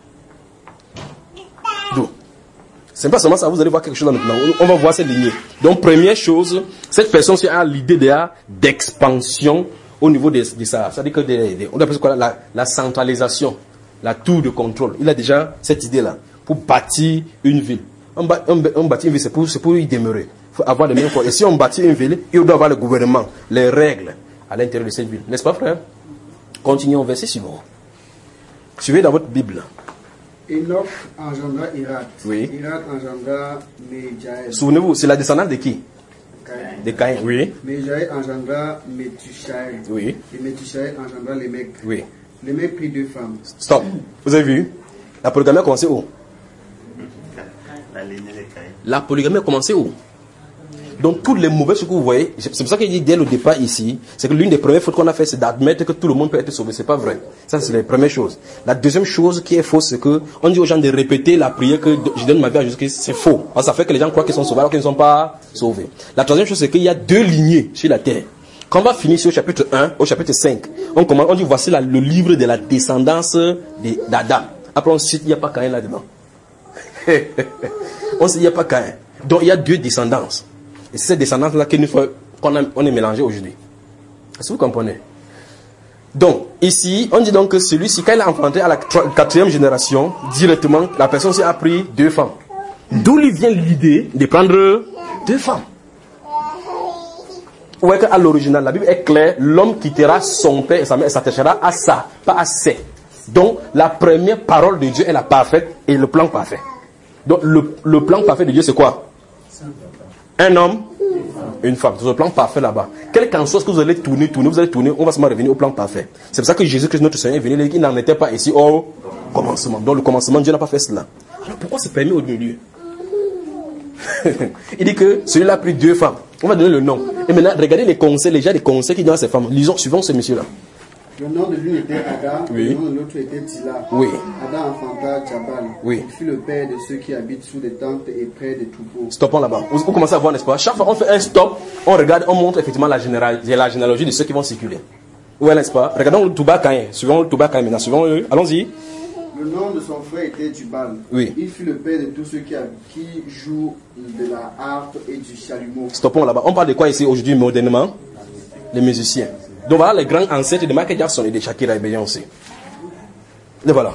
D'où? C'est pas seulement ça, vous allez voir quelque chose là maintenant. On va voir cette lignée. Donc, première chose, cette personne-ci a l'idée d'expansion au niveau de, de ça. C'est-à-dire que de, de, on appelle ça quoi, la, la centralisation, la tour de contrôle. Il a déjà cette idée-là pour bâtir une ville. On, ba, on, on bâtit une ville, c'est pour, c'est pour y demeurer. avoir les mêmes forces. Et si on bâtit une ville, il doit avoir le gouvernement, les règles à l'intérieur de cette ville. N'est-ce pas, frère? Continuons au verset suivant. Suivez dans votre Bible. Enoch engendra Irat. Oui. Irat engendra Méjaël. Souvenez-vous, c'est la descendance de qui? Caïn. De Caïn. Oui. Méjaël engendra Métusaël. Oui. Et Métusaël engendra Lémec. Oui. Lémec prit deux femmes. Stop. Vous avez vu? La polygamie a commencé où? La lignée de Caïn. La polygamie a commencé où? Donc, toutes les mauvaises choses que vous voyez, c'est pour ça qu'il dit dès le départ ici, c'est que l'une des premières fautes qu'on a fait, c'est d'admettre que tout le monde peut être sauvé. C'est pas vrai. Ça, c'est la première chose. La deuxième chose qui est fausse, c'est que on dit aux gens de répéter la prière que je donne ma vie à Jésus-Christ. C'est faux. Alors, ça fait que les gens croient qu'ils sont sauvés alors qu'ils ne sont pas sauvés. La troisième chose, c'est qu'il y a deux lignées sur la terre. Quand on va finir sur au chapitre un, au chapitre cinq, on commence, on dit voici la, le livre de la descendance d'Adam. Après, on cite, il n'y a pas Caïn là-dedans. On sait, il n'y a pas Caïn. Donc, il y a deux descendances. Et c'est cette descendance-là qu'on a, on est mélangé aujourd'hui. Est-ce que vous comprenez? Donc, ici, on dit donc que celui-ci, quand il a enfanté à la quatrième génération, directement, la personne s'est a pris deux femmes. D'où lui vient l'idée de prendre deux femmes. Vous voyez qu'à l'original, la Bible est claire, l'homme quittera son père et sa mère et s'attachera à ça, pas à ses. Donc, la première parole de Dieu est la parfaite et le plan parfait. Donc, le, le plan parfait de Dieu, c'est quoi? Un homme, une femme. C'est le plan parfait là-bas. Quel qu'en soit ce que vous allez tourner, tourner, vous allez tourner, on va seulement revenir au plan parfait. C'est pour ça que Jésus-Christ, notre Seigneur, est venu, il n'en était pas ici au commencement. Donc, le commencement, Dieu n'a pas fait cela. Alors, pourquoi c'est permis au milieu? Il dit que celui-là a pris deux femmes. On va donner le nom. Et maintenant, regardez les conseils, les gens des conseils qu'il donne à ces femmes. Lisons, suivons ce monsieur-là. Le nom de l'une était Ada, Oui. le nom de l'autre était Tila. Oui. Ada enfanta Jabal. Oui. Il fut le père de ceux qui habitent sous des tentes et près des troupeaux. Stoppons là-bas. Vous, vous commencez à voir, n'est-ce pas? Chaque fois qu'on fait un stop, on regarde, on montre effectivement la, général, la généalogie de ceux qui vont circuler. Oui, n'est-ce pas? Regardons le Touba Caïn. Suivons le Touba Caïn maintenant. Suivons le... Allons-y. Le nom de son frère était Jubal. Oui. Il fut le père de tous ceux qui, qui jouent de la harpe et du chalumeau. Stoppons là-bas. On parle de quoi ici aujourd'hui modernement? Les musiciens. Donc voilà les grands ancêtres de Michael Jackson et de Shakira et Beyoncé. Et voilà.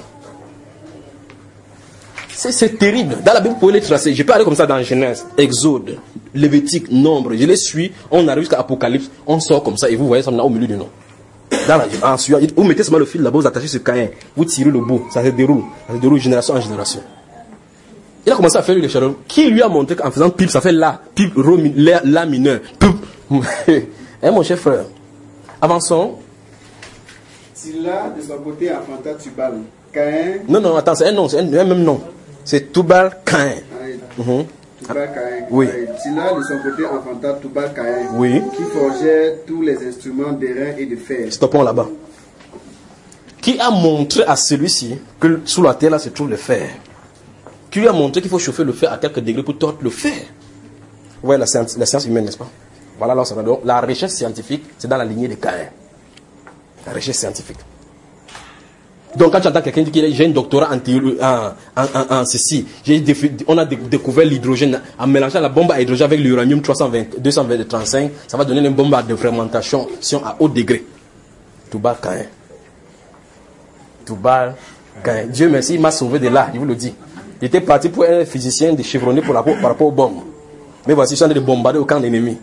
C'est terrible. Dans la Bible, vous pouvez les tracer. Je peux aller comme ça dans Genèse, Exode, Lévitique, Nombre. Je les suis. On arrive jusqu'à Apocalypse. On sort comme ça et vous voyez ça au milieu du nom. Dans la, ensuite, vous mettez seulement le fil là-bas, vous attachez ce Caïn. Vous tirez le bout. Ça se déroule. Ça se déroule génération en génération. Il a commencé à faire le charbon. Qui lui a montré qu'en faisant pipe, ça fait la, pipe, ro, la, la mineur. Hein, mon cher frère. Avançons. Tila, de son côté, enfanta Tubal. Caïn. Non, non, attends, c'est un nom, c'est un, un même nom. C'est Tubal Caïn. Mm-hmm. Tubal Caïn. Oui. Tila, de son côté, enfanta Tubal Caïn. Oui. Qui forgeait tous les instruments d'airain et de fer. Stoppons là-bas. Qui a montré à celui-ci que sous la terre là se trouve le fer? Qui lui a montré qu'il faut chauffer le fer à quelques degrés pour tordre le fer? Ouais, la science, la science humaine, n'est-ce pas? Voilà, là, ça va donc. La recherche scientifique, c'est dans la lignée de Caïn. La recherche scientifique. Donc, quand tu entends quelqu'un dire qu'il j'ai un doctorat en, théorie, en, en, en, en ceci, j'ai on a découvert l'hydrogène en mélangeant la bombe à hydrogène avec l'uranium trois cent vingt, deux cent trente-cinq, ça va donner une bombe de fermentation à haut degré. Tubal Caïn. Tubal Caïn. Dieu merci, il m'a sauvé de là, je vous le dis. Il était parti pour un physicien de chevronné pour la, par rapport aux bombes. Mais voici, je suis en train de bombarder au camp d'ennemis.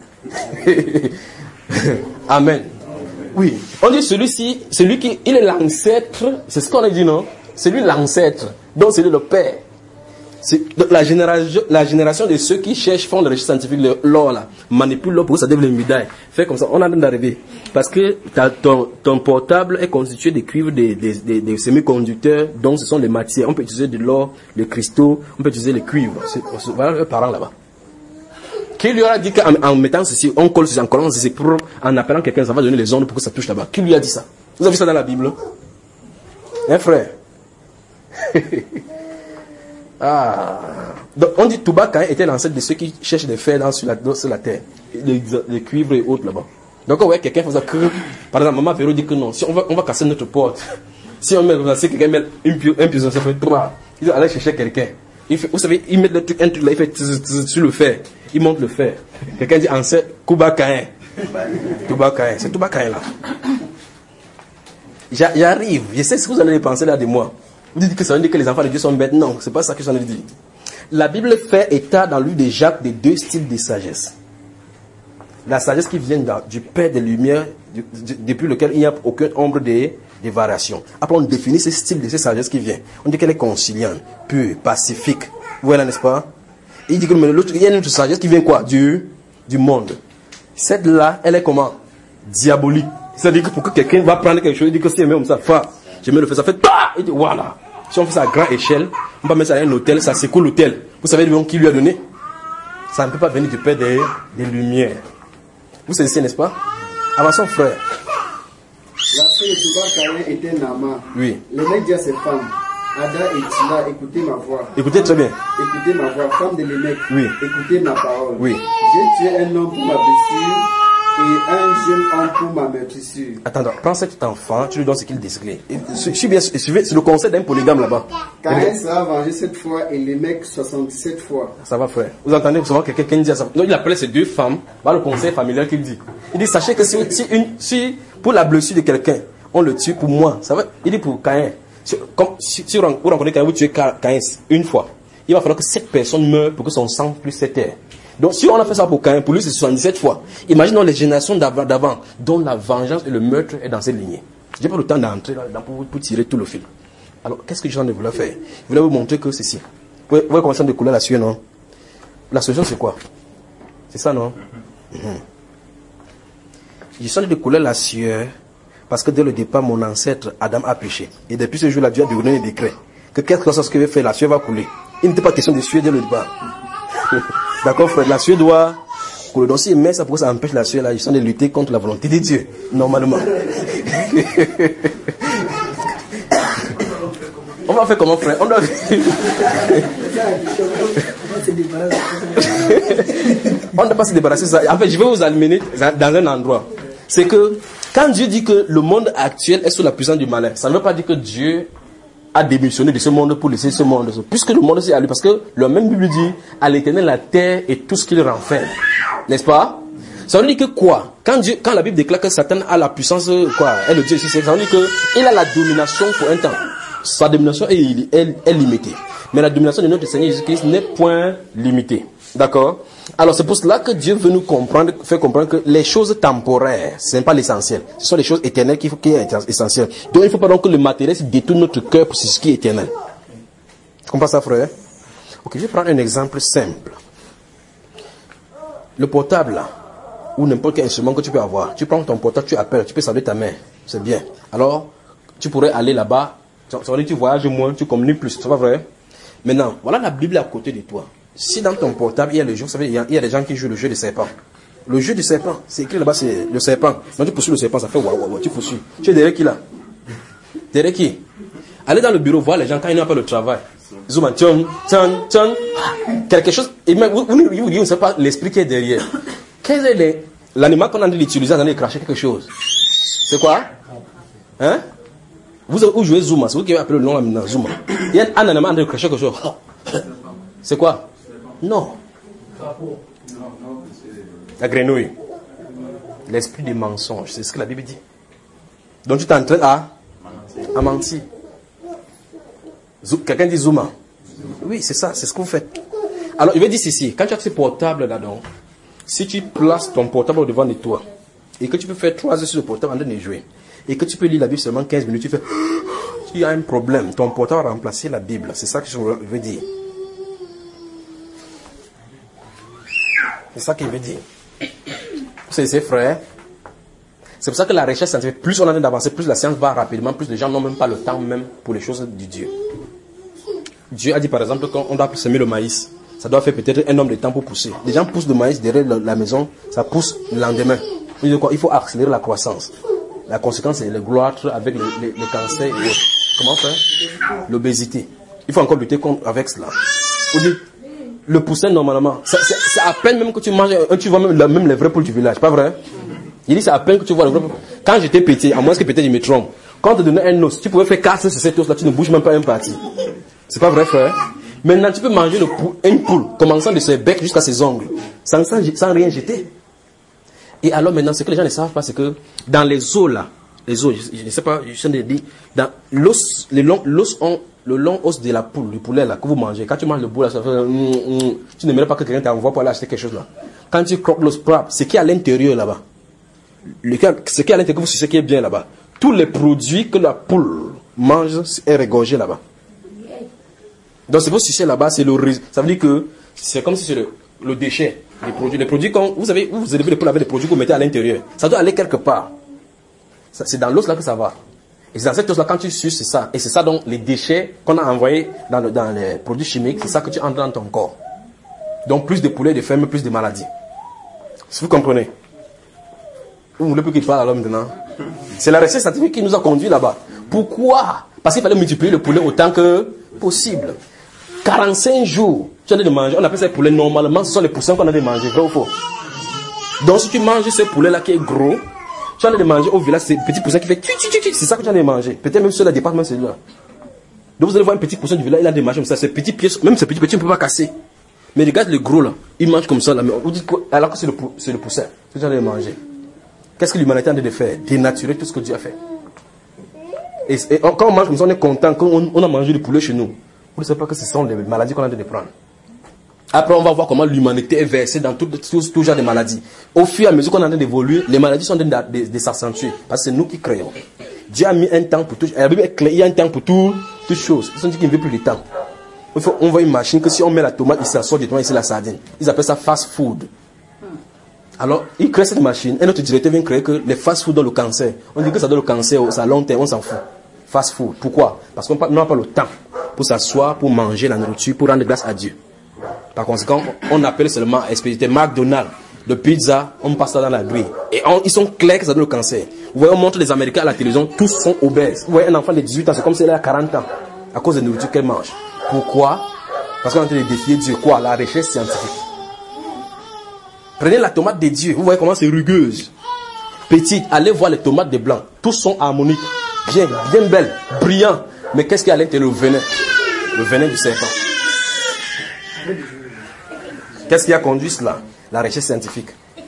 Amen. Oui. On dit celui-ci, celui qui, il est l'ancêtre, c'est ce qu'on a dit, non? C'est lui l'ancêtre. Donc c'est lui le père. C'est la génération, la génération de ceux qui cherchent, font de recherche scientifique, l'or là, manipulent l'or pour que ça devienne une médaille. Fait comme ça, on a train d'arriver. Parce que ton, ton portable est constitué de cuivre, des, des, des, des semi-conducteurs, donc ce sont les matières. On peut utiliser de l'or, les cristaux, on peut utiliser les cuivres. Voilà les parents là-bas. Qui lui a dit qu'en en mettant ceci, on colle ceci, en collant ceci, pour, en appelant quelqu'un, ça va donner les ondes pour que ça touche là-bas? Qui lui a dit ça? Vous avez vu ça dans la Bible? Hein, frère? Ah. Donc, on dit Touba Caïn était l'ancêtre de ceux qui cherchent des fers dans, sur, la, sur la terre, les, les cuivres et autres là-bas. Donc, on voit quelqu'un faisait que, par exemple, maman Véro dit que non, si on va, on va casser notre porte, si on met, si quelqu'un met une, une puissance, ça fait trois, il doit aller chercher quelqu'un. Il fait, vous savez, il met le truc, un truc là, il fait tz, tz, sur le fer, il monte le fer. Quelqu'un dit ancêtre Touba Caïn. Touba Caïn, c'est Touba Caïn là. J'arrive, je sais ce que vous allez penser là de moi. Vous dites que ça veut dire que les enfants de Dieu sont bêtes. Non, c'est pas ça que j'en ai dit. la Bible fait état dans le livre de Jacques de deux styles de sagesse. La sagesse qui vient dans, du Père des Lumières, du, du, depuis lequel il n'y a aucune ombre de, de variation. Après, on définit ce style de cette sagesse qui vient. On dit qu'elle est conciliante, pure, pacifique. Vous voyez là, n'est-ce pas? Et il dit que l'autre, il y a une autre sagesse qui vient quoi? Du, du monde. Celle-là, elle est comment? Diabolique. C'est-à-dire que pour que quelqu'un va prendre quelque chose, il dit que si elle met comme ça, je me le fais, ça fait, il dit, voilà. Si on fait ça à grande échelle, on va mettre ça à un hôtel, ça secoue l'hôtel. Vous savez le nom qui lui a donné? Ça ne peut pas venir du Père des, des Lumières. Vous saisissez, n'est-ce pas? Avant son frère. La fille de Touba Kayen était Nama. Oui. Le mec dit à ses femmes, Ada et Tila, écoutez ma voix. Écoutez très bien. Écoutez ma voix, femme de l'émec. Oui. Écoutez ma parole. Oui. J'ai tué un homme pour ma blessure et un jeune homme pour ma meurtrissure. Attends, prends cet enfant, tu lui donnes ce qu'il décrit. Suis bien, suivez, c'est le conseil d'un polygame là-bas. Kayen sera vengé sept fois et l'émec soixante-dix-sept fois. Ça va, frère. Vous entendez souvent quelqu'un qui dit ça. Non, il appelait ces deux femmes, par le conseil familial qu'il dit. Il dit, sachez que si, si, une, si pour la blessure de quelqu'un, on le tue pour moi, ça va. Il dit pour Kayen. Si, comme, si, si vous rencontrez Kayen, vous tuez Kayen une fois. Il va falloir que cette personne meure pour que son sang puisse s'éteindre. Donc si on a fait ça pour Kayen, pour lui c'est soixante-dix-sept fois. Imaginons les générations d'avant, dont la vengeance et le meurtre est dans ces lignées. Je n'ai pas le temps d'entrer là-dedans pour, pour tirer tout le fil. Alors qu'est-ce que Jean voulait faire? Il voulait vous montrer que ceci. Vous voyez comment ça découle la sueur, non? La solution c'est quoi? C'est ça, non? Mm-hmm. Je sens de couler la sueur parce que dès le départ, mon ancêtre Adam a péché. Et depuis ce jour-là, Dieu a donné un décret que quelque chose que veut faire, la sueur va couler. Il n'était pas question de suer dès le départ. D'accord, frère? La sueur doit couler. Donc, s'il met ça pour que ça empêche la sueur, là, ils sont de lutter contre la volonté de Dieu, normalement. On va faire comment, frère? On doit... On ne peut pas se débarrasser de ça. En fait, je vais vous amener dans un endroit. C'est que quand Dieu dit que le monde actuel est sous la puissance du malin, ça ne veut pas dire que Dieu a démissionné de ce monde pour laisser ce monde. Puisque le monde c'est à lui. Parce que le même Bible dit à l'Éternel la terre et tout ce qu'il renferme. N'est-ce pas? Ça veut dire que quoi? Quand, Dieu, quand la Bible déclare que Satan a la puissance, quoi, est le Dieu, ça veut dire qu'il a la domination pour un temps. Sa domination est, est, est limitée. Mais la domination de notre Seigneur Jésus-Christ n'est point limitée. D'accord? Alors c'est pour cela que Dieu veut nous comprendre, faire comprendre que les choses temporaires, ce n'est pas l'essentiel. Ce sont les choses éternelles qui, qui sont essentielles. Donc il ne faut pas donc que le matériel détourne notre cœur pour ce qui est éternel. Tu comprends ça, frère? Ok, je vais prendre un exemple simple. Le portable, là, ou n'importe quel instrument que tu peux avoir. Tu prends ton portable, tu appelles, tu peux saluer ta mère. C'est bien. Alors, tu pourrais aller là-bas. Ça veut dire que tu voyages moins, tu communiques plus. C'est pas vrai? Maintenant, voilà la Bible à côté de toi. Si dans ton portable, il y a le jeu, vous savez, il y a, il y a des gens qui jouent le jeu du serpent. Le jeu du serpent, c'est écrit là-bas, c'est le serpent. Donc tu poursuis le serpent, ça fait waouh, waouh, tu poursuis. Tu es derrière qui là? Derrière qui? Allez dans le bureau, voir les gens quand ils n'ont pas le travail. Zoom, tiens, tiens, tiens. Quelque chose, et même, vous, vous, vous, vous ne savez pas l'esprit qui est derrière. Quel est l'animal qu'on a dit d'utiliser dans les cracher quelque chose? C'est quoi? Hein? Vous, vous jouez Zuma, c'est vous qui avez appelé le nom là maintenant, Zuma. Il y a un animal de cracher quelque chose. C'est quoi? Non. La grenouille. L'esprit des mensonges, c'est ce que la Bible dit. Donc tu t'entraînes à, à mentir. Quelqu'un dit Zuma. Oui, c'est ça, c'est ce que vous faites. Alors, il veut dire ceci, quand tu as ce portable là-dedans, si tu places ton portable au devant de toi, et que tu peux faire trois heures sur le portable en train de jouer, et que tu peux lire la Bible seulement quinze minutes, tu fais, il y a un problème, ton portable a remplacé la Bible. C'est ça que je veux dire. C'est ça qu'il veut dire. C'est ses frères. C'est pour ça que la recherche scientifique, plus on a d'avancer, plus la science va rapidement, plus les gens n'ont même pas le temps même pour les choses du Dieu. Dieu a dit par exemple qu'on doit semer le maïs. Ça doit faire peut-être un nombre de temps pour pousser. Les gens poussent le maïs derrière la maison, ça pousse le lendemain. Il faut accélérer la croissance. La conséquence, c'est le gloître avec le, le, le cancer et autres. Comment faire? L'obésité. Il faut encore lutter contre, avec cela. Vous dites, le poussin, normalement, c'est à peine même que tu manges, tu vois même, même les vrais poules du village, pas vrai? Il dit, c'est à peine que tu vois les vrais poules. Quand j'étais petit, à moins que peut-être je me trompe, quand on te donnait un os, tu pouvais faire casser sur cet os-là, tu ne bouges même pas un parti. C'est pas vrai, frère? Maintenant, tu peux manger le pou, une poule, commençant de ses becs jusqu'à ses ongles, sans, sans, sans rien jeter. Et alors maintenant, ce que les gens ne savent pas, c'est que dans les os là, les os, je, je ne sais pas, je viens de dire, dans l'os, les longs, l'os ont le long os de la poule, du poulet là, que vous mangez, quand tu manges le bout là, ça fait, mm, mm, tu n'aimerais pas que quelqu'un t'envoie pour aller acheter quelque chose là. Quand tu croques l'os propre, c'est qui est à l'intérieur là-bas. Le, ce qui est à l'intérieur, vous savez qui est bien là-bas. Tous les produits que la poule mange est régorgé là-bas. Donc c'est vous sucez là-bas, c'est le ça veut dire que c'est comme si c'est le, le déchet, les produits. Les produits, quand vous savez, vous élevez les poules avec les produits que vous mettez à l'intérieur, ça doit aller quelque part. Ça, c'est dans l'os là que ça va. Et c'est dans cette os-là, quand tu suces, c'est ça. Et c'est ça donc les déchets qu'on a envoyés dans, le, dans les produits chimiques, c'est ça que tu entres dans ton corps. Donc plus de poulets, de fermes, plus de maladies. Si vous comprenez. Vous voulez plus qu'il parle alors maintenant? C'est la recherche scientifique qui nous a conduits là-bas. Pourquoi? Parce qu'il fallait multiplier le poulet autant que possible. quarante-cinq jours, tu as de manger. On appelle ça poulet normalement, ce sont les poussins qu'on a de manger, vrai ou faux? Donc si tu manges ce poulet-là qui est gros, tu as de manger au village, c'est petit poussin qui fait c'est ça que tu as de manger. Peut-être même ceux-là dépassent même celui-là. Donc vous allez voir un petit poussin du village, il a des manger comme ça, ces petits pieds, même ces petits pieds, tu ne peux pas casser. Mais regarde le gros là, il mange comme ça là, mais vous dites quoi? Alors que c'est le, c'est le poussin que tu as de manger. Qu'est-ce que l'humanité a de faire? Dénaturer tout ce que Dieu a fait. Et, et quand on mange comme ça, on est content, quand on, on a mangé du poulet chez nous. Vous ne savez pas que ce sont des maladies qu'on a de prendre. Après, on va voir comment l'humanité est versée dans tout, tout, tout genre de maladies. Au fur et à mesure qu'on est en train d'évoluer, les maladies sont en train de, de, de s'accentuer. Parce que c'est nous qui créons. Dieu a mis un temps pour tout. La Bible est claire, il y a un temps pour tout, toutes choses. Ils ont dit qu'il ne veut plus de temps. Il faut, on voit une machine que si on met la tomate, il s'assoit du tomate, ici la sardine. Ils appellent ça fast food. Alors, ils créent cette machine. Un autre directeur vient créer que les fast food dans le cancer. On dit que ça donne le cancer, ça long terme, on s'en fout. Fast food. Pourquoi? Parce qu'on n'a pas le temps pour s'asseoir, pour manger la nourriture, pour rendre grâce à Dieu. Par conséquent, on appelle seulement expéditeur McDonald's, de pizza, on passe ça dans la grille. Et on, ils sont clairs que ça donne le cancer. Vous voyez, on montre les Américains à la télévision, tous sont obèses. Vous voyez, un enfant de dix-huit ans, c'est comme s'il a quarante ans, à cause de la nourriture qu'elle mange. Pourquoi? Parce qu'on est en train de défier Dieu. Quoi? La recherche scientifique. Prenez la tomate de Dieu, vous voyez comment c'est rugueuse. Petite, allez voir les tomates de blanc. Tous sont harmoniques, bien, bien belles, brillants. Mais qu'est-ce qu'il y a à l'intérieur? Le venin. Le venin du serpent. Qu'est-ce qui a conduit cela? La recherche scientifique.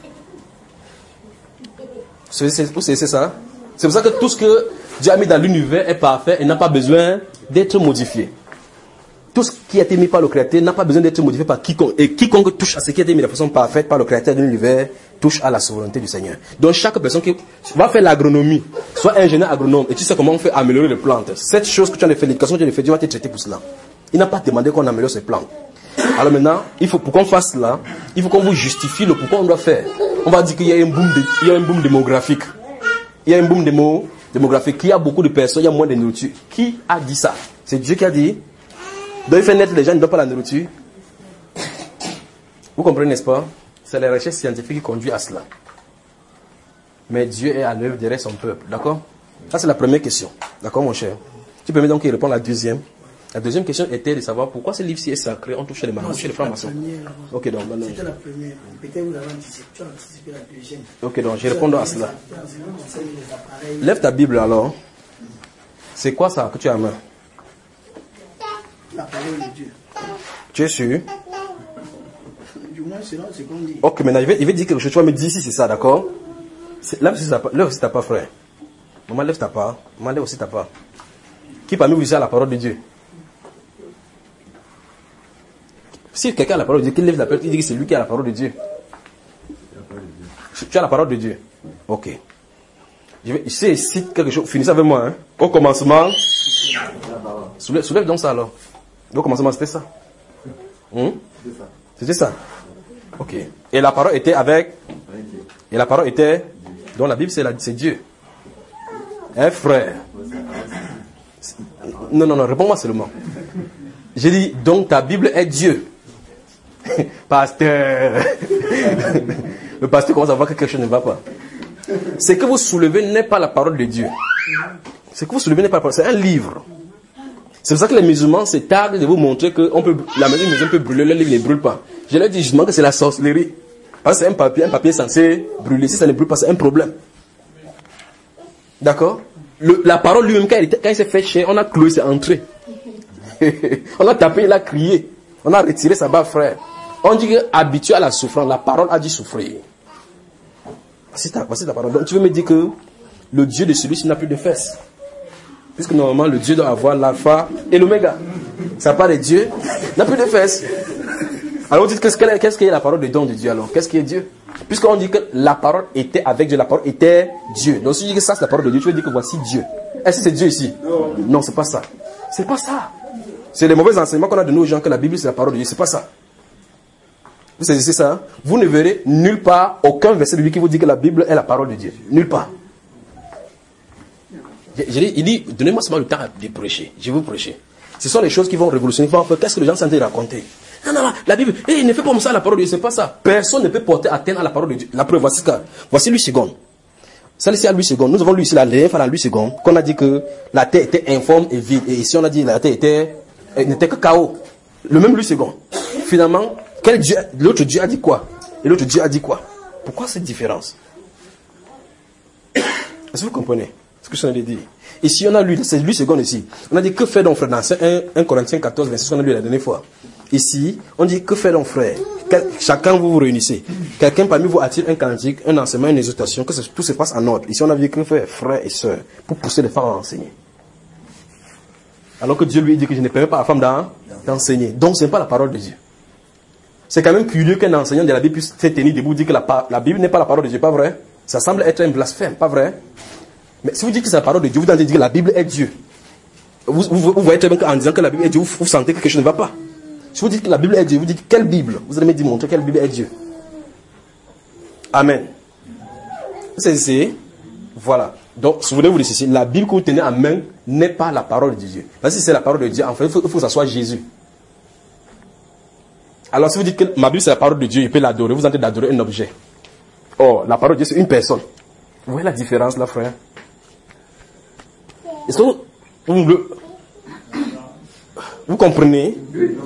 Vous savez ça? C'est pour ça que tout ce que Dieu a mis dans l'univers est parfait et n'a pas besoin d'être modifié. Tout ce qui a été mis par le Créateur n'a pas besoin d'être modifié par quiconque. Et quiconque touche à ce qui a été mis de façon parfaite par le Créateur de l'univers touche à la souveraineté du Seigneur. Donc chaque personne qui va faire l'agronomie, soit ingénieur agronome, et tu sais comment on fait améliorer les plantes. Cette chose que tu as fait, l'éducation que tu as fait, Dieu va te traiter pour cela. Il n'a pas demandé qu'on améliore ces plantes. Alors maintenant, il faut, pour qu'on fasse cela, il faut qu'on vous justifie le pourquoi on doit faire. On va dire qu'il y a un boom, de, il y a un boom démographique. Il y a un boom démo, démographique. Il y a beaucoup de personnes, il y a moins de nourriture. Qui a dit ça? C'est Dieu qui a dit. Donc il fait naître les gens, ils ne donnent pas la nourriture. Vous comprenez, n'est-ce pas? C'est la recherche scientifique qui conduit à cela. Mais Dieu est à l'œuvre derrière son peuple. D'accord? Ça, c'est la première question. D'accord, mon cher? Tu peux me donc répondre à la deuxième. La deuxième question était de savoir pourquoi ce livre-ci est sacré. On touche les marins, chez les francs-maçons. Ok, donc. C'était la première. Peut-être vous l'avez anticipé. Tu as anticipé la deuxième. Ok, donc je réponds à cela. Lève ta Bible alors. C'est quoi ça que tu as en main? La parole de Dieu. Tu es sûr? Du moins, c'est ce qu'on dit. Ok, maintenant, il va, il va dire quelque chose. Tu vas me dire si c'est ça, d'accord? Lève aussi ta part, frère. Maman, lève ta part. Maman, lève aussi ta part. Qui parmi vous a la parole de Dieu? Si quelqu'un a la parole de Dieu, qu'il lève la parole, il dit que c'est lui qui a la parole de Dieu. Tu as la parole de Dieu. Ok. Je vais, si cite quelque chose, finissez avec moi. Hein. Au commencement, soulève, soulève donc ça alors. Au commencement, c'était ça. Hum? C'était ça. Ok. Et la parole était avec. Et la parole était. Donc la Bible, c'est Dieu. Hein, frère? Non, non, non, réponds-moi seulement. J'ai dit, donc ta Bible est Dieu. Pasteur. Le pasteur commence à voir que quelque chose ne va pas. Ce que vous soulevez n'est pas la parole de Dieu. Ce que vous soulevez n'est pas la parole, c'est un livre. C'est pour ça que les musulmans se tardent de vous montrer que on peut, la maison maison peut brûler, le livre ne brûle pas. Je leur dis justement que c'est la sorcellerie. Parce que c'est un papier, un papier censé brûler. Si ça ne brûle pas, c'est un problème. D'accord? Le, la parole lui-même, quand il, quand il s'est fait chier, on a cloué, c'est entré. On a tapé, il a crié. On a retiré sa barbe, frère. On dit que habitué à la souffrance, la parole a dit souffrir. Voici ta, voici ta parole. Donc tu veux me dire que le Dieu de celui-ci n'a plus de fesses. Puisque normalement, le Dieu doit avoir l'alpha et l'oméga. Ça part de Dieu, n'a plus de fesses. Alors vous dites, qu'est-ce qu'est, qu'est-ce qu'est la parole de don de Dieu alors? Qu'est-ce qui est Dieu? Puisqu'on dit que la parole était avec Dieu, la parole était Dieu. Donc si tu dis que ça c'est la parole de Dieu, tu veux dire que voici Dieu. Est-ce que c'est Dieu ici? Non, non c'est pas ça. C'est pas ça. C'est les mauvais enseignements qu'on a donné aux gens que la Bible c'est la parole de Dieu. C'est pas ça. Vous saisissez ça? Vous ne verrez nulle part aucun verset de lui qui vous dit que la Bible est la parole de Dieu. Nulle part. Je, je dis, il dit, donnez-moi seulement le temps de prêcher. Je vais vous prêcher. Ce sont les choses qui vont révolutionner. Qu'est-ce que les gens sont en train de raconter? Non, non, non, la Bible, hey, ne fais pas comme ça la parole de Dieu, c'est pas ça. Personne ne peut porter atteinte à la parole de Dieu. La preuve, voici, voici Louis seconde. Ça, ici à Louis seconde. Nous avons lu ici la dernière fois à Louis seconde, qu'on a dit que la terre était informe et vide. Et ici, on a dit que la terre était, n'était que chaos. Le même Louis seconde. Finalement, quel Dieu, l'autre Dieu a dit quoi? Et l'autre Dieu a dit quoi? Pourquoi cette différence? Est-ce que vous comprenez ce que je viens de dire? Ici, on a lu, c'est Louis seconde ici. On a dit que faire donc frère dans un Corinthiens quatorze, vingt-six, on a lu la dernière fois. Ici, on dit que faire donc frère? Chacun vous vous réunissez. Quelqu'un parmi vous attire un cantique, un enseignement, une exhortation, que tout se passe en ordre. Ici, on a vu que faire frère et sœur pour pousser les femmes à enseigner. Alors que Dieu lui dit que je ne permets pas à la femme d'enseigner. Donc, ce n'est pas la parole de Dieu. C'est quand même curieux qu'un enseignant de la Bible puisse se tenir debout et dire que la, la Bible n'est pas la parole de Dieu, pas vrai? Ça semble être un blasphème, pas vrai? Mais si vous dites que c'est la parole de Dieu, vous allez dire que la Bible est Dieu. Vous, vous, vous voyez très bien qu'en disant que la Bible est Dieu, vous, vous sentez que quelque chose ne va pas. Si vous dites que la Bible est Dieu, vous dites quelle Bible? Vous allez me dire, montrer quelle Bible est Dieu. Amen. C'est voilà. Donc, souvenez-vous de ceci. La Bible que vous tenez en main n'est pas la parole de Dieu. Parce que si c'est la parole de Dieu, en fait, il faut, il faut que ça soit Jésus. Alors, si vous dites que ma Bible c'est la parole de Dieu, il peut l'adorer, vous êtes en train d'adorer un objet. Or, la parole de Dieu c'est une personne. Vous voyez la différence là, frère? Est-ce que vous, vous, vous comprenez?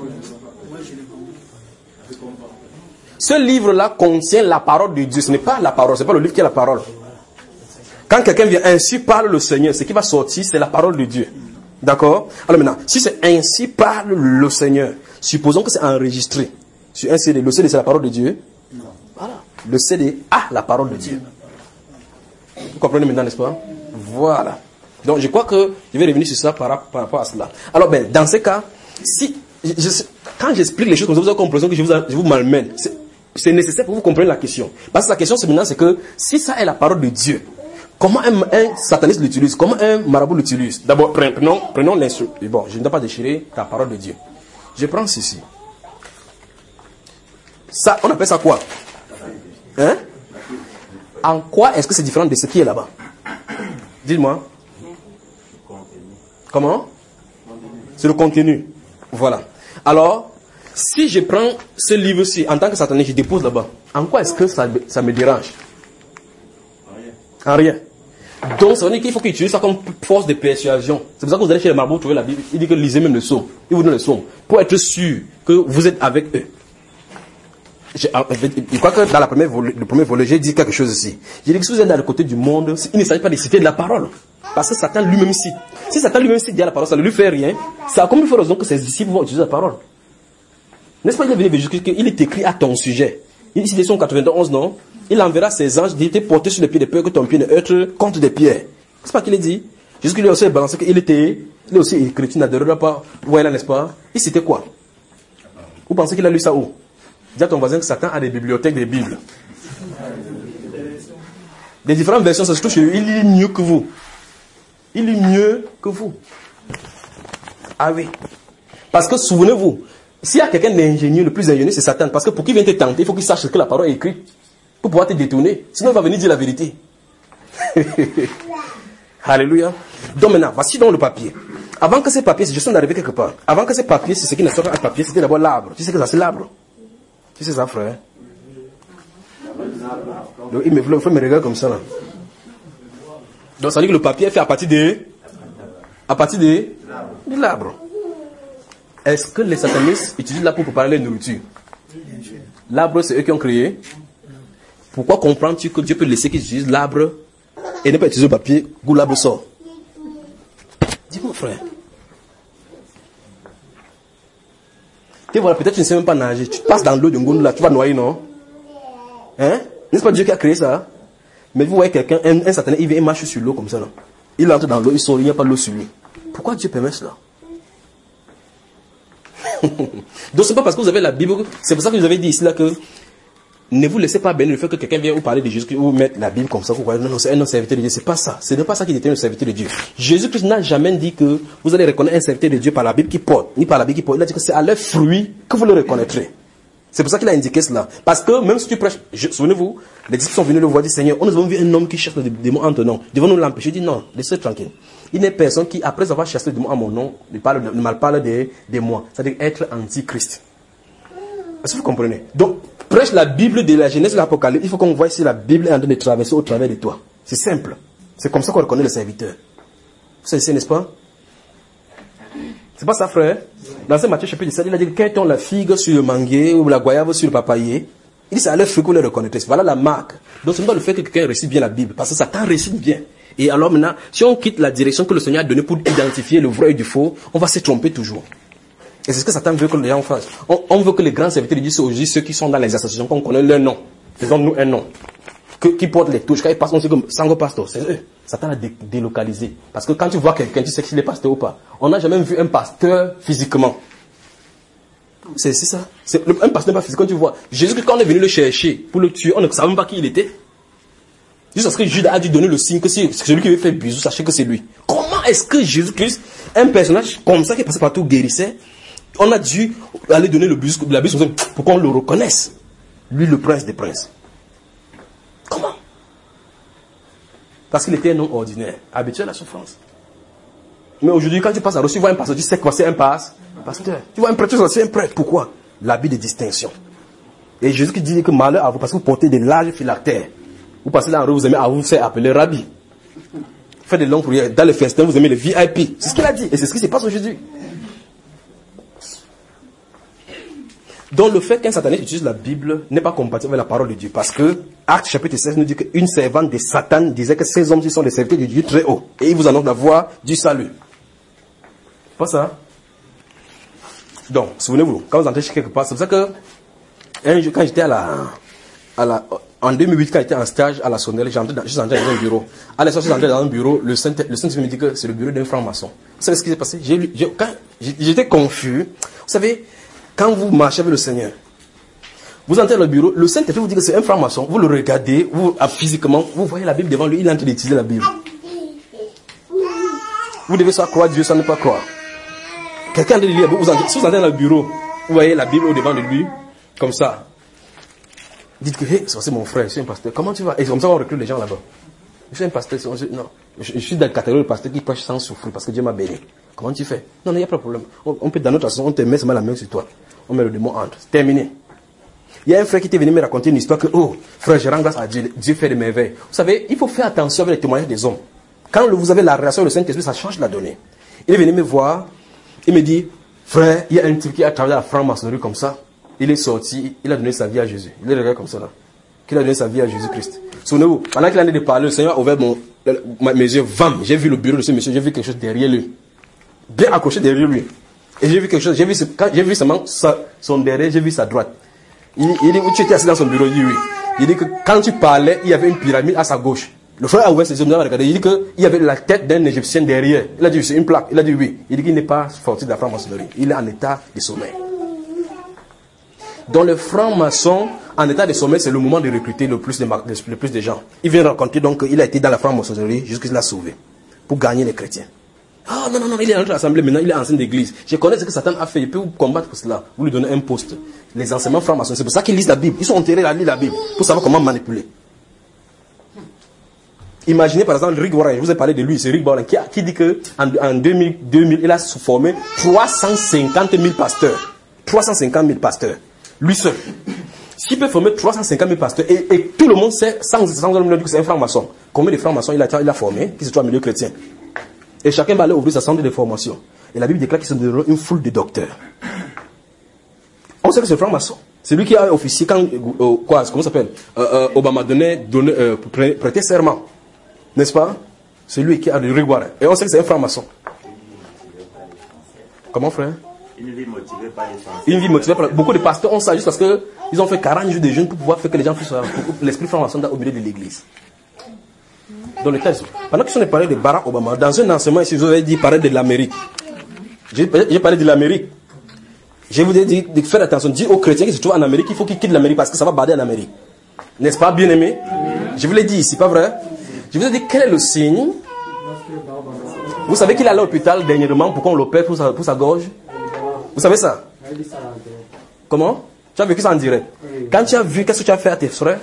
Ce livre-là contient la parole de Dieu. Ce n'est pas la parole, ce n'est pas le livre qui est la parole. Quand quelqu'un vient, ainsi parle le Seigneur, ce qui va sortir, c'est la parole de Dieu. D'accord? Alors maintenant, si c'est ainsi parle le Seigneur, supposons que c'est enregistré sur un C D. Le C D, c'est la parole de Dieu? Non. Voilà. Le C D a la parole de Dieu. Vous comprenez maintenant, n'est-ce pas? Voilà. Donc, je crois que je vais revenir sur ça par, par rapport à cela. Alors, ben, dans ce cas, si, je, je, quand j'explique les choses comme ça, vous avez l'impression que je vous, je vous malmène. C'est nécessaire pour que vous compreniez la question. Parce que la question, c'est maintenant, c'est que si ça est la parole de Dieu, comment un, un sataniste l'utilise? Comment un marabout l'utilise? D'abord, prenons, prenons l'instrument. Bon, je ne dois pas déchirer la parole de Dieu. Je prends ceci. Ça, on appelle ça quoi? Hein? En quoi est-ce que c'est différent de ce qui est là-bas? Dites-moi. Comment? C'est le contenu. Voilà. Alors, si je prends ce livre-ci, en tant que sataniste, je dépose là-bas, en quoi est-ce que ça, ça me dérange? En rien. Donc, ça veut dire qu'il faut qu'il utilise ça comme force de persuasion. C'est pour ça que vous allez chez les marabouts trouver la Bible. Il dit que lisez même le psaume. Il vous donne le psaume. Pour être sûr que vous êtes avec eux. Je, je crois que dans la première volet, le premier volet, j'ai dit quelque chose ici. J'ai dit que si vous êtes dans le côté du monde, il ne s'agit pas de citer de la parole. Parce que Satan lui-même cite. Si Satan lui-même cite la parole, ça ne lui fait rien. C'est à combien de fois raison que ses disciples vont utiliser la parole? N'est-ce pas, il est venu jusqu'à qu'il est écrit à ton sujet. Il dit son quatre-vingt-onze, non? Il enverra ses anges d'été porter sur les pieds de peur que ton pied ne heurte contre des pierres. C'est pas qu'il est dit? Jusqu'à lui aussi balancé qu'il était, il est aussi écrit, tu n'adoreras pas. Vous voyez là, n'est-ce pas? Il citait quoi? Vous pensez qu'il a lu ça où? Dis à ton voisin que Satan a des bibliothèques des Bibles. Des différentes versions, ça se trouve chez lui. Il lit mieux que vous. Il lit mieux que vous. Ah oui. Parce que souvenez-vous, s'il y a quelqu'un d'ingénieux, le plus ingénieux, c'est Satan. Parce que pour qu'il vienne te tenter, il faut qu'il sache ce que la parole est écrite. Pour pouvoir te détourner. Sinon, il va venir dire la vérité. Alléluia. Donc maintenant, voici donc le papier. Avant que ces papiers, je suis arrivé quelque part. Avant que ces papiers, c'est ce qui ne soit pas un papier, c'était d'abord l'arbre. Tu sais que ça, c'est l'arbre. Tu sais ça, frère? Donc, il me faut, faut me regarder comme ça, là. Donc, ça veut dire que le papier est fait à partir de... À partir de... de l'arbre. Est-ce que les satanistes utilisent l'arbre pour préparer la nourriture? L'arbre, c'est eux qui ont créé. Pourquoi comprends-tu que Dieu peut laisser qu'ils utilisent l'arbre et ne pas utiliser le papier où l'arbre sort? Dis-moi, frère. Tu vois, peut-être tu ne sais même pas nager. Tu passes dans l'eau de Ngoundou là, tu vas noyer, non? Hein? N'est-ce pas Dieu qui a créé ça? Mais vous voyez quelqu'un, un, un satané, il vient, il marche sur l'eau comme ça, là. Il entre dans l'eau, il sort, il n'y a pas l'eau sur lui. Pourquoi Dieu permet cela? Donc c'est pas parce que vous avez la Bible, c'est pour ça que je vous avais dit ici là que ne vous laissez pas bénir le fait que quelqu'un vienne vous parler de Jésus-Christ ou mettre la Bible comme ça, vous voyez, non, non, c'est un serviteur de Dieu. C'est pas ça. Ce n'est pas ça qui détermine le serviteur de Dieu. Jésus-Christ n'a jamais dit que vous allez reconnaître un serviteur de Dieu par la Bible qui porte, ni par la Bible qui porte. Il a dit que c'est à leurs fruits que vous le reconnaîtrez. C'est pour ça qu'il a indiqué cela. Parce que même si tu prêches, je, souvenez-vous, les disciples sont venus le voir, dit Seigneur, on nous avons vu un homme qui chasse le démon en ton nom. Devons-nous l'empêcher? Il dit non, laissez tranquille. Il n'est personne qui, après avoir chassé le démon en mon nom, ne, parle, ne mal parle de, de moi. C'est-à-dire être antichrist. Est-ce que vous comprenez? Donc, prêche la Bible de la Genèse de l'Apocalypse. Il faut qu'on voit si la Bible est en train de traverser au travers de toi. C'est simple. C'est comme ça qu'on reconnaît le serviteur. Vous savez, n'est-ce pas? C'est pas ça, frère? Dans Saint Matthieu chapitre dix-sept, il a dit que quand on la figue sur le manguier ou la goyave sur le papayer, il dit c'est à leur fruit qu'on le reconnaîtrait. Voilà la marque. Donc c'est pas le fait que quelqu'un récite bien la Bible, parce que Satan récite bien. Et alors maintenant, si on quitte la direction que le Seigneur a donnée pour identifier le vrai et du faux, on va se tromper toujours. Et c'est ce que Satan veut que les gens fassent. On, on veut que les grands serviteurs de Dieu soient aujourd'hui ceux qui sont dans les associations, qu'on connaît leur nom. Faisons-nous un nom. Que, qui portent les touches. Quand ils passent, on sait comme Sango Pastor. C'est eux. Satan a dé délocalisé. Parce que quand tu vois quelqu'un, tu sais s'il est pasteur ou pas. On n'a jamais vu un pasteur physiquement. C'est ça. Le, un pasteur pas physiquement, tu vois. Jésus, quand on est venu le chercher pour le tuer, on ne savait même pas qui il était. Juste parce que Judas a dû donner le signe que c'est celui qui veut faire bisou, sachez que c'est lui. Comment est-ce que Jésus-Christ, un personnage comme ça qui est passé partout, guérissait, on a dû aller donner le bisou, la bisou pour qu'on le reconnaisse. Lui, le prince des princes. Comment? Parce qu'il était un homme ordinaire, habitué à la souffrance. Mais aujourd'hui, quand tu passes à Russie, tu vois un pasteur, tu sais quoi c'est un passe, pasteur. Tu vois un prêtre, tu sais c'est un prêtre. Pourquoi? L'habit de distinction. Et Jésus qui dit que malheur à vous parce que vous portez des larges phylactères. Vous passez là en rue, vous aimez à vous faire appeler rabbi. Faites des longues prières. Dans les festins, vous aimez les V I P. C'est ce qu'il a dit. Et c'est ce qui se passe aujourd'hui. Donc le fait qu'un sataniste utilise la Bible n'est pas compatible avec la parole de Dieu. Parce que Actes chapitre seize nous dit qu'une servante de Satan disait que ces hommes-ci sont des serviteurs de Dieu très haut. Et ils vous annoncent la voie du salut. Pas ça. Donc, souvenez-vous, quand vous entrez chez quelque part, c'est pour ça que un jour, quand j'étais à la, à la, en deux mille huit, quand j'étais en stage à la Sonnelle, j'entrais dans, dans un bureau. À la sortie, j'entrais dans un bureau, le Saint, le Saint me dit que c'est le bureau d'un franc-maçon. Vous savez ce qui s'est passé? J'étais confus. Vous savez, quand vous marchez avec le Seigneur, vous entrez dans le bureau, le Saint-Esprit vous dit que c'est un franc-maçon, vous le regardez, vous, physiquement, vous voyez la Bible devant lui, il est en train d'utiliser la Bible. Vous devez soit croire Dieu, soit ne pas croire. Quelqu'un de lire, vous entrez, si vous entrez dans le bureau, vous voyez la Bible au devant de lui, comme ça. Dites que, hey, c'est mon frère, je suis un pasteur. Comment tu vas? Et comme ça, on recrute les gens là-bas. Je suis un pasteur, je, non. Je, je suis dans la catégorie de pasteur qui prêche sans souffrir parce que Dieu m'a béni. Comment tu fais? Non, il n'y a pas de problème. On, on peut, dans notre façon, on te met seulement la main sur toi. On met le démon entre. C'est terminé. Il y a un frère qui était venu me raconter une histoire que, oh, frère, je rends grâce à Dieu. Dieu fait des merveilles. Vous savez, il faut faire attention avec les témoignages des hommes. Quand vous avez la relation du Saint-Esprit, ça change la donnée. Il est venu me voir. Il me dit, frère, il y a un type qui a travaillé à la franc-maçonnerie comme ça. Il est sorti, il a donné sa vie à Jésus. Il est regardé comme ça là. Qu'il a donné sa vie à Jésus-Christ. Souvenez-vous, pendant qu'il en est de parler, le Seigneur a ouvert mon, mes yeux, vam, j'ai vu le bureau de ce monsieur, j'ai vu quelque chose derrière lui. Bien accroché derrière lui. Et j'ai vu quelque chose, j'ai vu, j'ai vu seulement sa, son derrière, j'ai vu sa droite. Il, il dit, où tu étais assis dans son bureau? Il dit oui. Il dit que quand tu parlais, il y avait une pyramide à sa gauche. Le frère a ouvert ses yeux, il a regardé. Il dit qu'il y avait la tête d'un Égyptien derrière. Il a dit, c'est une plaque. Il a dit oui. Il dit qu'il n'est pas sorti de la franc-maçonnerie. Il est en état de sommeil. Dans le franc-maçon, en état de sommeil, c'est le moment de recruter le plus de, le plus de gens. Il vient raconter donc qu'il a été dans la franc-maçonnerie jusqu'à ce qu'il l'a sauvé. Pour gagner les chrétiens. Ah oh, non, non, non, il est dans notre assemblée maintenant, il est ancien d'église. Je connais ce que Satan a fait, il peut vous combattre pour cela. Vous lui donnez un poste. Les enseignements francs-maçons, c'est pour ça qu'ils lisent la Bible. Ils sont enterrés à lire la Bible pour savoir comment manipuler. Imaginez par exemple Rick Warren, je vous ai parlé de lui, c'est Rick Warren qui, a, qui dit que en, en deux mille, deux mille, il a formé trois cent cinquante mille pasteurs. trois cent cinquante mille pasteurs. Lui seul. S'il peut former trois cent cinquante mille pasteurs, et, et tout le monde sait, sans, sans dire que c'est un franc-maçon. Combien de francs-maçons il a, il a formé, qui se trouve au milieu chrétien. Et chacun va aller ouvrir sa centre de formation. Et la Bible déclare qu'il se donne une foule de docteurs. On sait que c'est franc-maçon. C'est lui qui a officié quand, euh, quoi, comment ça s'appelle, euh, euh, Obama donnait, donnait euh, prêté serment. N'est-ce pas? C'est lui qui a le rigouard. Et on sait que c'est un franc-maçon. Comment, frère? Une vie motivée par l'essence. Une vie motivée par... Beaucoup de pasteurs ont ça juste parce qu'ils ont fait quarante jours de jeûne pour pouvoir faire que les gens puissent avoir l'esprit franc-maçon au milieu de l'église. Dans le texte. Pendant qu'ils sont parlé de Barack Obama, dans un enseignement ici, je vous avais dit parler de l'Amérique. J'ai, j'ai parlé de l'Amérique. Je vous ai dit de faire attention. Dis aux chrétiens qui se trouvent en Amérique, il faut qu'ils quittent l'Amérique parce que ça va bader en Amérique. N'est-ce pas, bien aimé? Je vous l'ai dit ici, pas vrai? Je vous ai dit quel est le signe. Vous savez qu'il est allé à l'hôpital dernièrement pour qu'on l'opère pour sa, pour sa gorge? Vous savez ça? Comment? Tu as vécu ça en direct. Quand tu as vu, qu'est-ce que tu as fait à tes frères?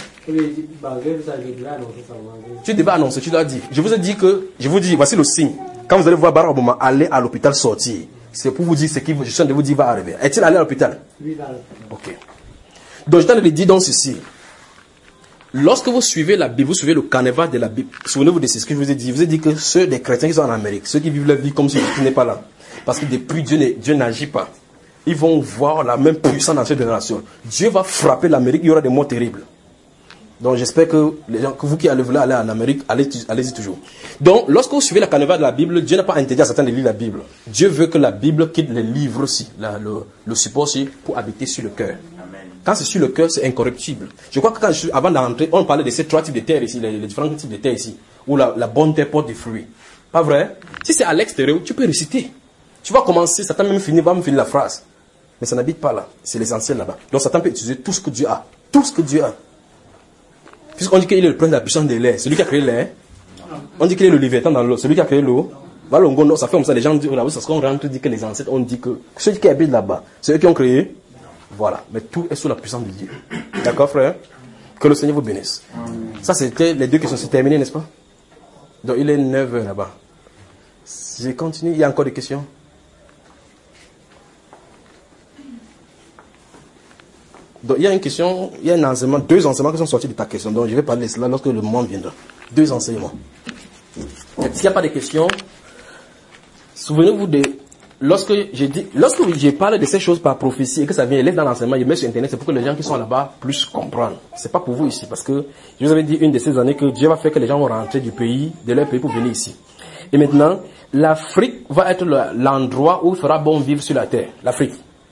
Tu devais annoncer, tu dois dire. Je vous ai dit que, je vous dis, voici le signe. Quand vous allez voir Barack Obama aller à l'hôpital sortir, c'est pour vous dire ce que je suis en train de vous dire va arriver. Est-il allé à l'hôpital? Oui, ok. Donc je t'en ai dit donc ceci. Lorsque vous suivez la Bible, vous suivez le carnaval de la Bible, souvenez-vous de ce que je vous ai dit. Je vous ai dit que ceux des chrétiens qui sont en Amérique, ceux qui vivent leur vie comme si Dieu n'est pas là, parce que depuis Dieu, Dieu n'agit pas, ils vont voir la même puissance dans cette génération. Dieu va frapper l'Amérique, il y aura des morts terribles. Donc j'espère que les gens, que vous qui allez vouloir aller en Amérique, allez, allez-y toujours. Donc lorsque vous suivez la carnaval de la Bible, Dieu n'a pas interdit à certains de lire la Bible. Dieu veut que la Bible quitte les livres aussi, la, le, le support aussi, pour habiter sur le cœur. Quand c'est sur le cœur, c'est incorruptible. Je crois que quand je suis, avant d'entrer, on parlait de ces trois types de terre ici, les, les différents types de terre ici, où la, la bonne terre porte des fruits. Pas vrai? Si c'est à l'extérieur, tu peux réciter. Tu vas commencer, Satan même finir, va me finir la phrase. Mais ça n'habite pas là. C'est l'essentiel là-bas. Donc Satan peut utiliser tout ce que Dieu a. Tout ce que Dieu a. Puisqu'on dit qu'il est le prince de la puissance de l'air. Celui qui a créé l'air. On dit qu'il est le léviathan dans l'eau. Celui qui a créé l'eau. Voilà, ça fait comme ça. Les gens disent, parce qu'on rentre, dit que les ancêtres, on dit que ceux qui habitent là-bas, c'est eux qui ont créé. Voilà. Mais tout est sous la puissance de Dieu. D'accord, frère? Que le Seigneur vous bénisse. Ça, c'était les deux questions. C'est terminé, n'est-ce pas? Donc, il est neuf heures là-bas. Je continue. Il y a encore des questions? Donc, il y a une question, il y a un enseignement, deux enseignements qui sont sortis de ta question. Donc, je vais parler de cela lorsque le moment viendra. Deux enseignements. S'il n'y a pas de questions, souvenez-vous de, lorsque j'ai dit, lorsque j'ai parlé de ces choses par prophétie et que ça vient élève dans l'enseignement, je mets sur Internet, c'est pour que les gens qui sont là-bas puissent comprendre. C'est pas pour vous ici, parce que je vous avais dit une de ces années que Dieu va faire que les gens vont rentrer du pays, de leur pays pour venir ici. Et maintenant, l'Afrique va être l'endroit où il fera bon vivre sur la terre. L'Afrique.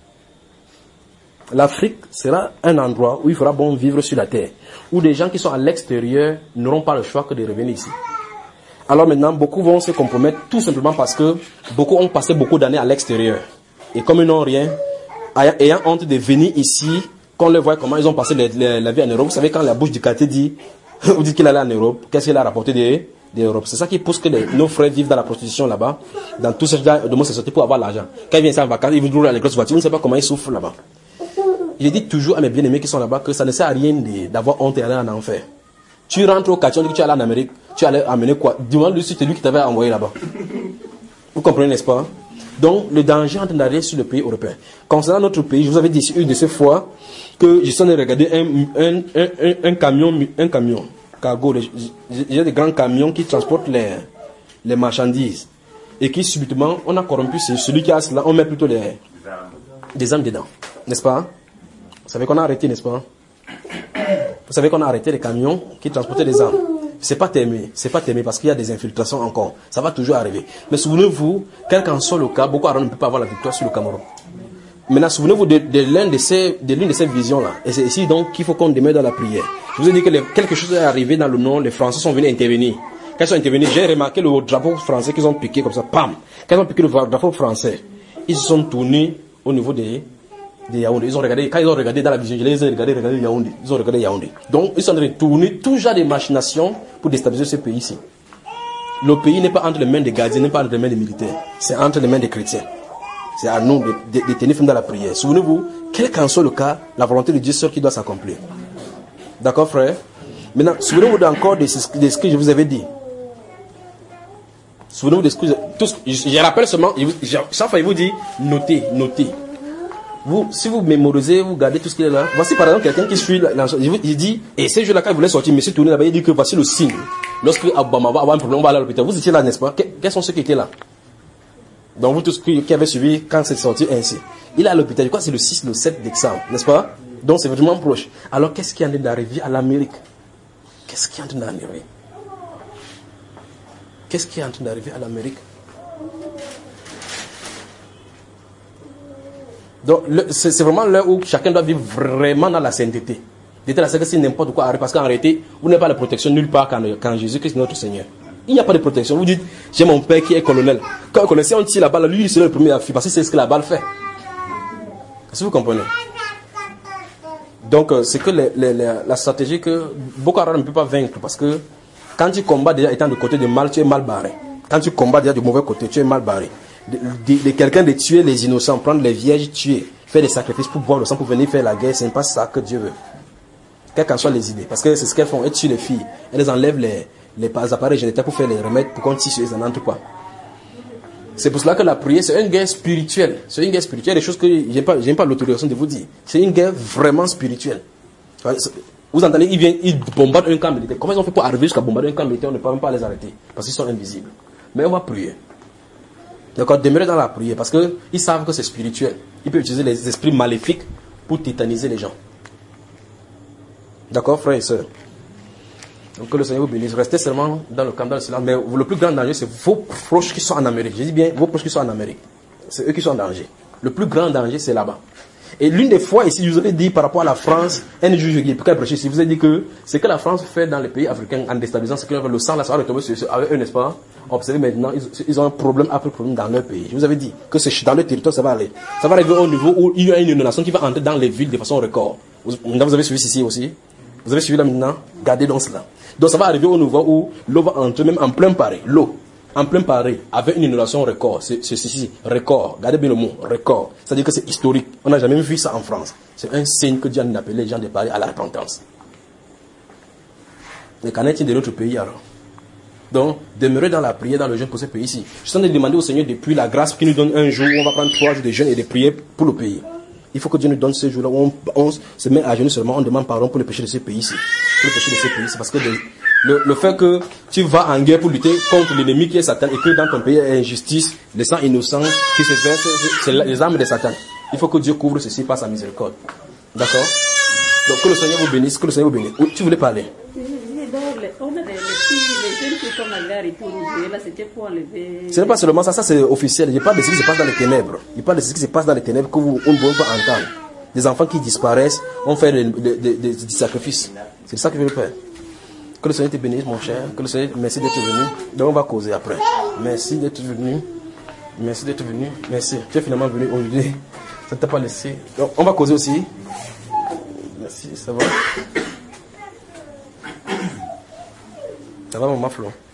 L'Afrique sera un endroit où il fera bon vivre sur la terre, où des gens qui sont à l'extérieur n'auront pas le choix que de revenir ici. Alors maintenant, beaucoup vont se compromettre tout simplement parce que beaucoup ont passé beaucoup d'années à l'extérieur. Et comme ils n'ont rien, ayant honte de venir ici, qu'on les voit comment ils ont passé les, les, la vie en Europe. Vous savez, quand la bouche du quartier dit, vous dites qu'il allait en Europe, qu'est-ce qu'il a rapporté de, de l'Europe? C'est ça qui pousse que les, nos frères vivent dans la prostitution là-bas, dans tout ce genre de homosexualité pour avoir l'argent. Quand ils viennent en vacances, ils vont rouler dans les grosses voitures, on ne sait pas comment ils souffrent là-bas. Je dis toujours à mes bien-aimés qui sont là-bas que ça ne sert à rien d'avoir honte et aller en enfer. Tu rentres au quartier, on dit que tu es allé en Amérique, tu allais amener quoi? Demande-lui si c'est lui qui t'avait envoyé là-bas. Vous comprenez, n'est-ce pas? Donc, le danger est en train d'arriver sur le pays européen. Concernant notre pays, je vous avais dit une de ces fois que je suis en train de regarder un, un, un, un, un camion, un camion, cargo, il y a des grands camions qui transportent les, les marchandises. Et qui subitement, on a corrompu celui qui a cela, on met plutôt les, des âmes dedans. N'est-ce pas? Vous savez qu'on a arrêté, n'est-ce pas? Vous savez qu'on a arrêté les camions qui transportaient des armes. C'est pas terminé. C'est pas terminé parce qu'il y a des infiltrations encore. Ça va toujours arriver. Mais souvenez-vous, quel qu'en soit le cas, Boko Haram ne peut pas avoir la victoire sur le Cameroun. Maintenant, souvenez-vous de, de l'une de ces, de l'une de ces visions-là. Et c'est ici donc qu'il faut qu'on demeure dans la prière. Je vous ai dit que les, quelque chose est arrivé dans le nord, les Français sont venus intervenir. Quand ils sont intervenus, j'ai remarqué le drapeau français qu'ils ont piqué comme ça, pam. Quand ils ont piqué le drapeau français, ils se sont tournés au niveau des, des Yaoundé. Ils ont regardé, quand ils ont regardé dans la vision, ils ont regardé, regardé Yaoundé. Ils ont regardé Yaoundé. Donc, ils sont en train de tourner tout genre de machinations pour déstabiliser ce pays-ci. Le pays n'est pas entre les mains des gardiens, n'est pas entre les mains des militaires. C'est entre les mains des chrétiens. C'est à nous de, de, de tenir ferme dans la prière. Souvenez-vous, quel qu'en soit le cas, la volonté de Dieu seul qui doit s'accomplir. D'accord, frère? Maintenant, souvenez-vous encore de ce, de ce que je vous avais dit. Souvenez-vous de ce que je, tout ce, je, je rappelle seulement, je, je, chaque fois il vous dit, notez, notez. Vous, si vous mémorisez, vous gardez tout ce qui est là. Voici par exemple quelqu'un qui suit, il, il dit, et ces jours-là, quand il voulait sortir, monsieur tourné là-bas, il dit que voici le signe. Lorsque Obama va avoir un problème, on va aller à l'hôpital. Vous étiez là, n'est-ce pas? Quels sont ceux qui étaient là? Donc vous tous qui avez suivi quand c'est sorti ainsi. Il est à l'hôpital, je crois que c'est le six, le sept décembre, n'est-ce pas? Donc c'est vraiment proche. Alors qu'est-ce qui est en train d'arriver à l'Amérique? Qu'est-ce qui est en train d'arriver? Qu'est-ce qui est en train d'arriver à l'Amérique? Donc c'est vraiment l'heure où chacun doit vivre vraiment dans la sainteté. De telle sorte que si n'importe quoi arrive, parce qu'en réalité, vous n'avez pas de protection nulle part quand, quand Jésus-Christ est notre Seigneur. Il n'y a pas de protection. Vous dites, j'ai mon père qui est colonel. Quand on connaissait, on tire la balle, lui, il serait le premier à fuir, parce que c'est ce que la balle fait. Est-ce que vous comprenez? Donc, c'est que les, les, les, la stratégie que Boko Haram ne peut pas vaincre, parce que quand tu combats déjà étant de côté du mal, tu es mal barré. Quand tu combats déjà du mauvais côté, tu es mal barré. De, de, de quelqu'un de tuer les innocents, prendre les vierges, tuer, faire des sacrifices pour boire le sang, pour venir faire la guerre, ce n'est pas ça que Dieu veut. Quelles qu'en soient les idées. Parce que c'est ce qu'elles font. Elles tuent les filles. Elles enlèvent les, les appareils génétiques pour faire les remèdes, pour qu'on tisse sur elles, n'entre pas. C'est pour cela que la prière, c'est une guerre spirituelle. C'est une guerre spirituelle. Des choses que je n'ai pas, pas l'autorisation de vous dire. C'est une guerre vraiment spirituelle. Vous entendez, ils viennent, ils bombardent un camp militaire. Comment ils ont fait pour arriver jusqu'à bombarder un camp militaire? On ne peut même pas les arrêter. Parce qu'ils sont invisibles. Mais on va prier. D'accord, demeurer dans la prière. Parce qu'ils savent que c'est spirituel. Ils peuvent utiliser les esprits maléfiques pour tétaniser les gens. D'accord, frères et sœurs? Donc que le Seigneur vous bénisse. Restez seulement dans le camp, dans le silence. Mais le plus grand danger, c'est vos proches qui sont en Amérique. Je dis bien, vos proches qui sont en Amérique. C'est eux qui sont en danger. Le plus grand danger, c'est là-bas. Et l'une des fois ici, je vous avais dit par rapport à la France, un juge qui est prêché ici, vous avez dit que ce que la France fait dans les pays africains en déstabilisant, c'est que le sang, là, ça va retomber sur eux, avec eux, n'est-ce pas? Observez maintenant, ils, ils ont un problème après problème dans leur pays. Je vous avais dit que c'est dans le territoire, ça va aller. Ça va arriver au niveau où il y a une inondation qui va entrer dans les villes de façon record. Vous, vous avez suivi ici aussi? Vous avez suivi là maintenant? Gardez donc cela. Donc ça va arriver au niveau où l'eau va entrer même en plein Paris. L'eau, en plein Paris, avec une inondation record. C'est ceci, record. Regardez bien le mot, record. C'est-à-dire que c'est historique. On n'a jamais vu ça en France. C'est un signe que Dieu a appelé les gens de Paris à la repentance. Mais qu'en est-il de notre pays alors? Donc, demeurer dans la prière, dans le jeûne pour ce pays-ci. Je suis en train de demander au Seigneur depuis la grâce qu'il nous donne un jour où on va prendre trois jours de jeûne et de prière pour le pays. Il faut que Dieu nous donne ce jour-là où on, on se met à genoux seulement, on demande pardon pour le péché de ce pays-ci. Pour le péché de ce pays-ci. Parce que le, le, le fait que tu vas en guerre pour lutter contre l'ennemi qui est Satan et que dans ton pays il y a injustice, les sangs innocents qui se versent, c'est les armes de Satan. Il faut que Dieu couvre ceci par sa miséricorde. D'accord? Donc que le Seigneur vous bénisse, que le Seigneur vous bénisse. Tu voulais parler? On a des filles, les jeunes qui sont allés pour nous là, c'était pour enlever. Ce n'est pas seulement ça, ça c'est officiel. Je parle de ce qui se passe dans les ténèbres. Je parle de ce qui se passe dans les ténèbres que vous, on ne peut pas entendre. Des enfants qui disparaissent, on fait des, des, des, des, des sacrifices. C'est ça que je veux faire. Que le Seigneur te bénisse, mon cher. Que le Seigneur, merci d'être venu. Donc on va causer après. Merci d'être venu. Merci d'être venu. Merci. Tu es finalement venu aujourd'hui. Ça ne t'a pas laissé. Donc on va causer aussi. Merci, ça va. Ça va, mon maflon?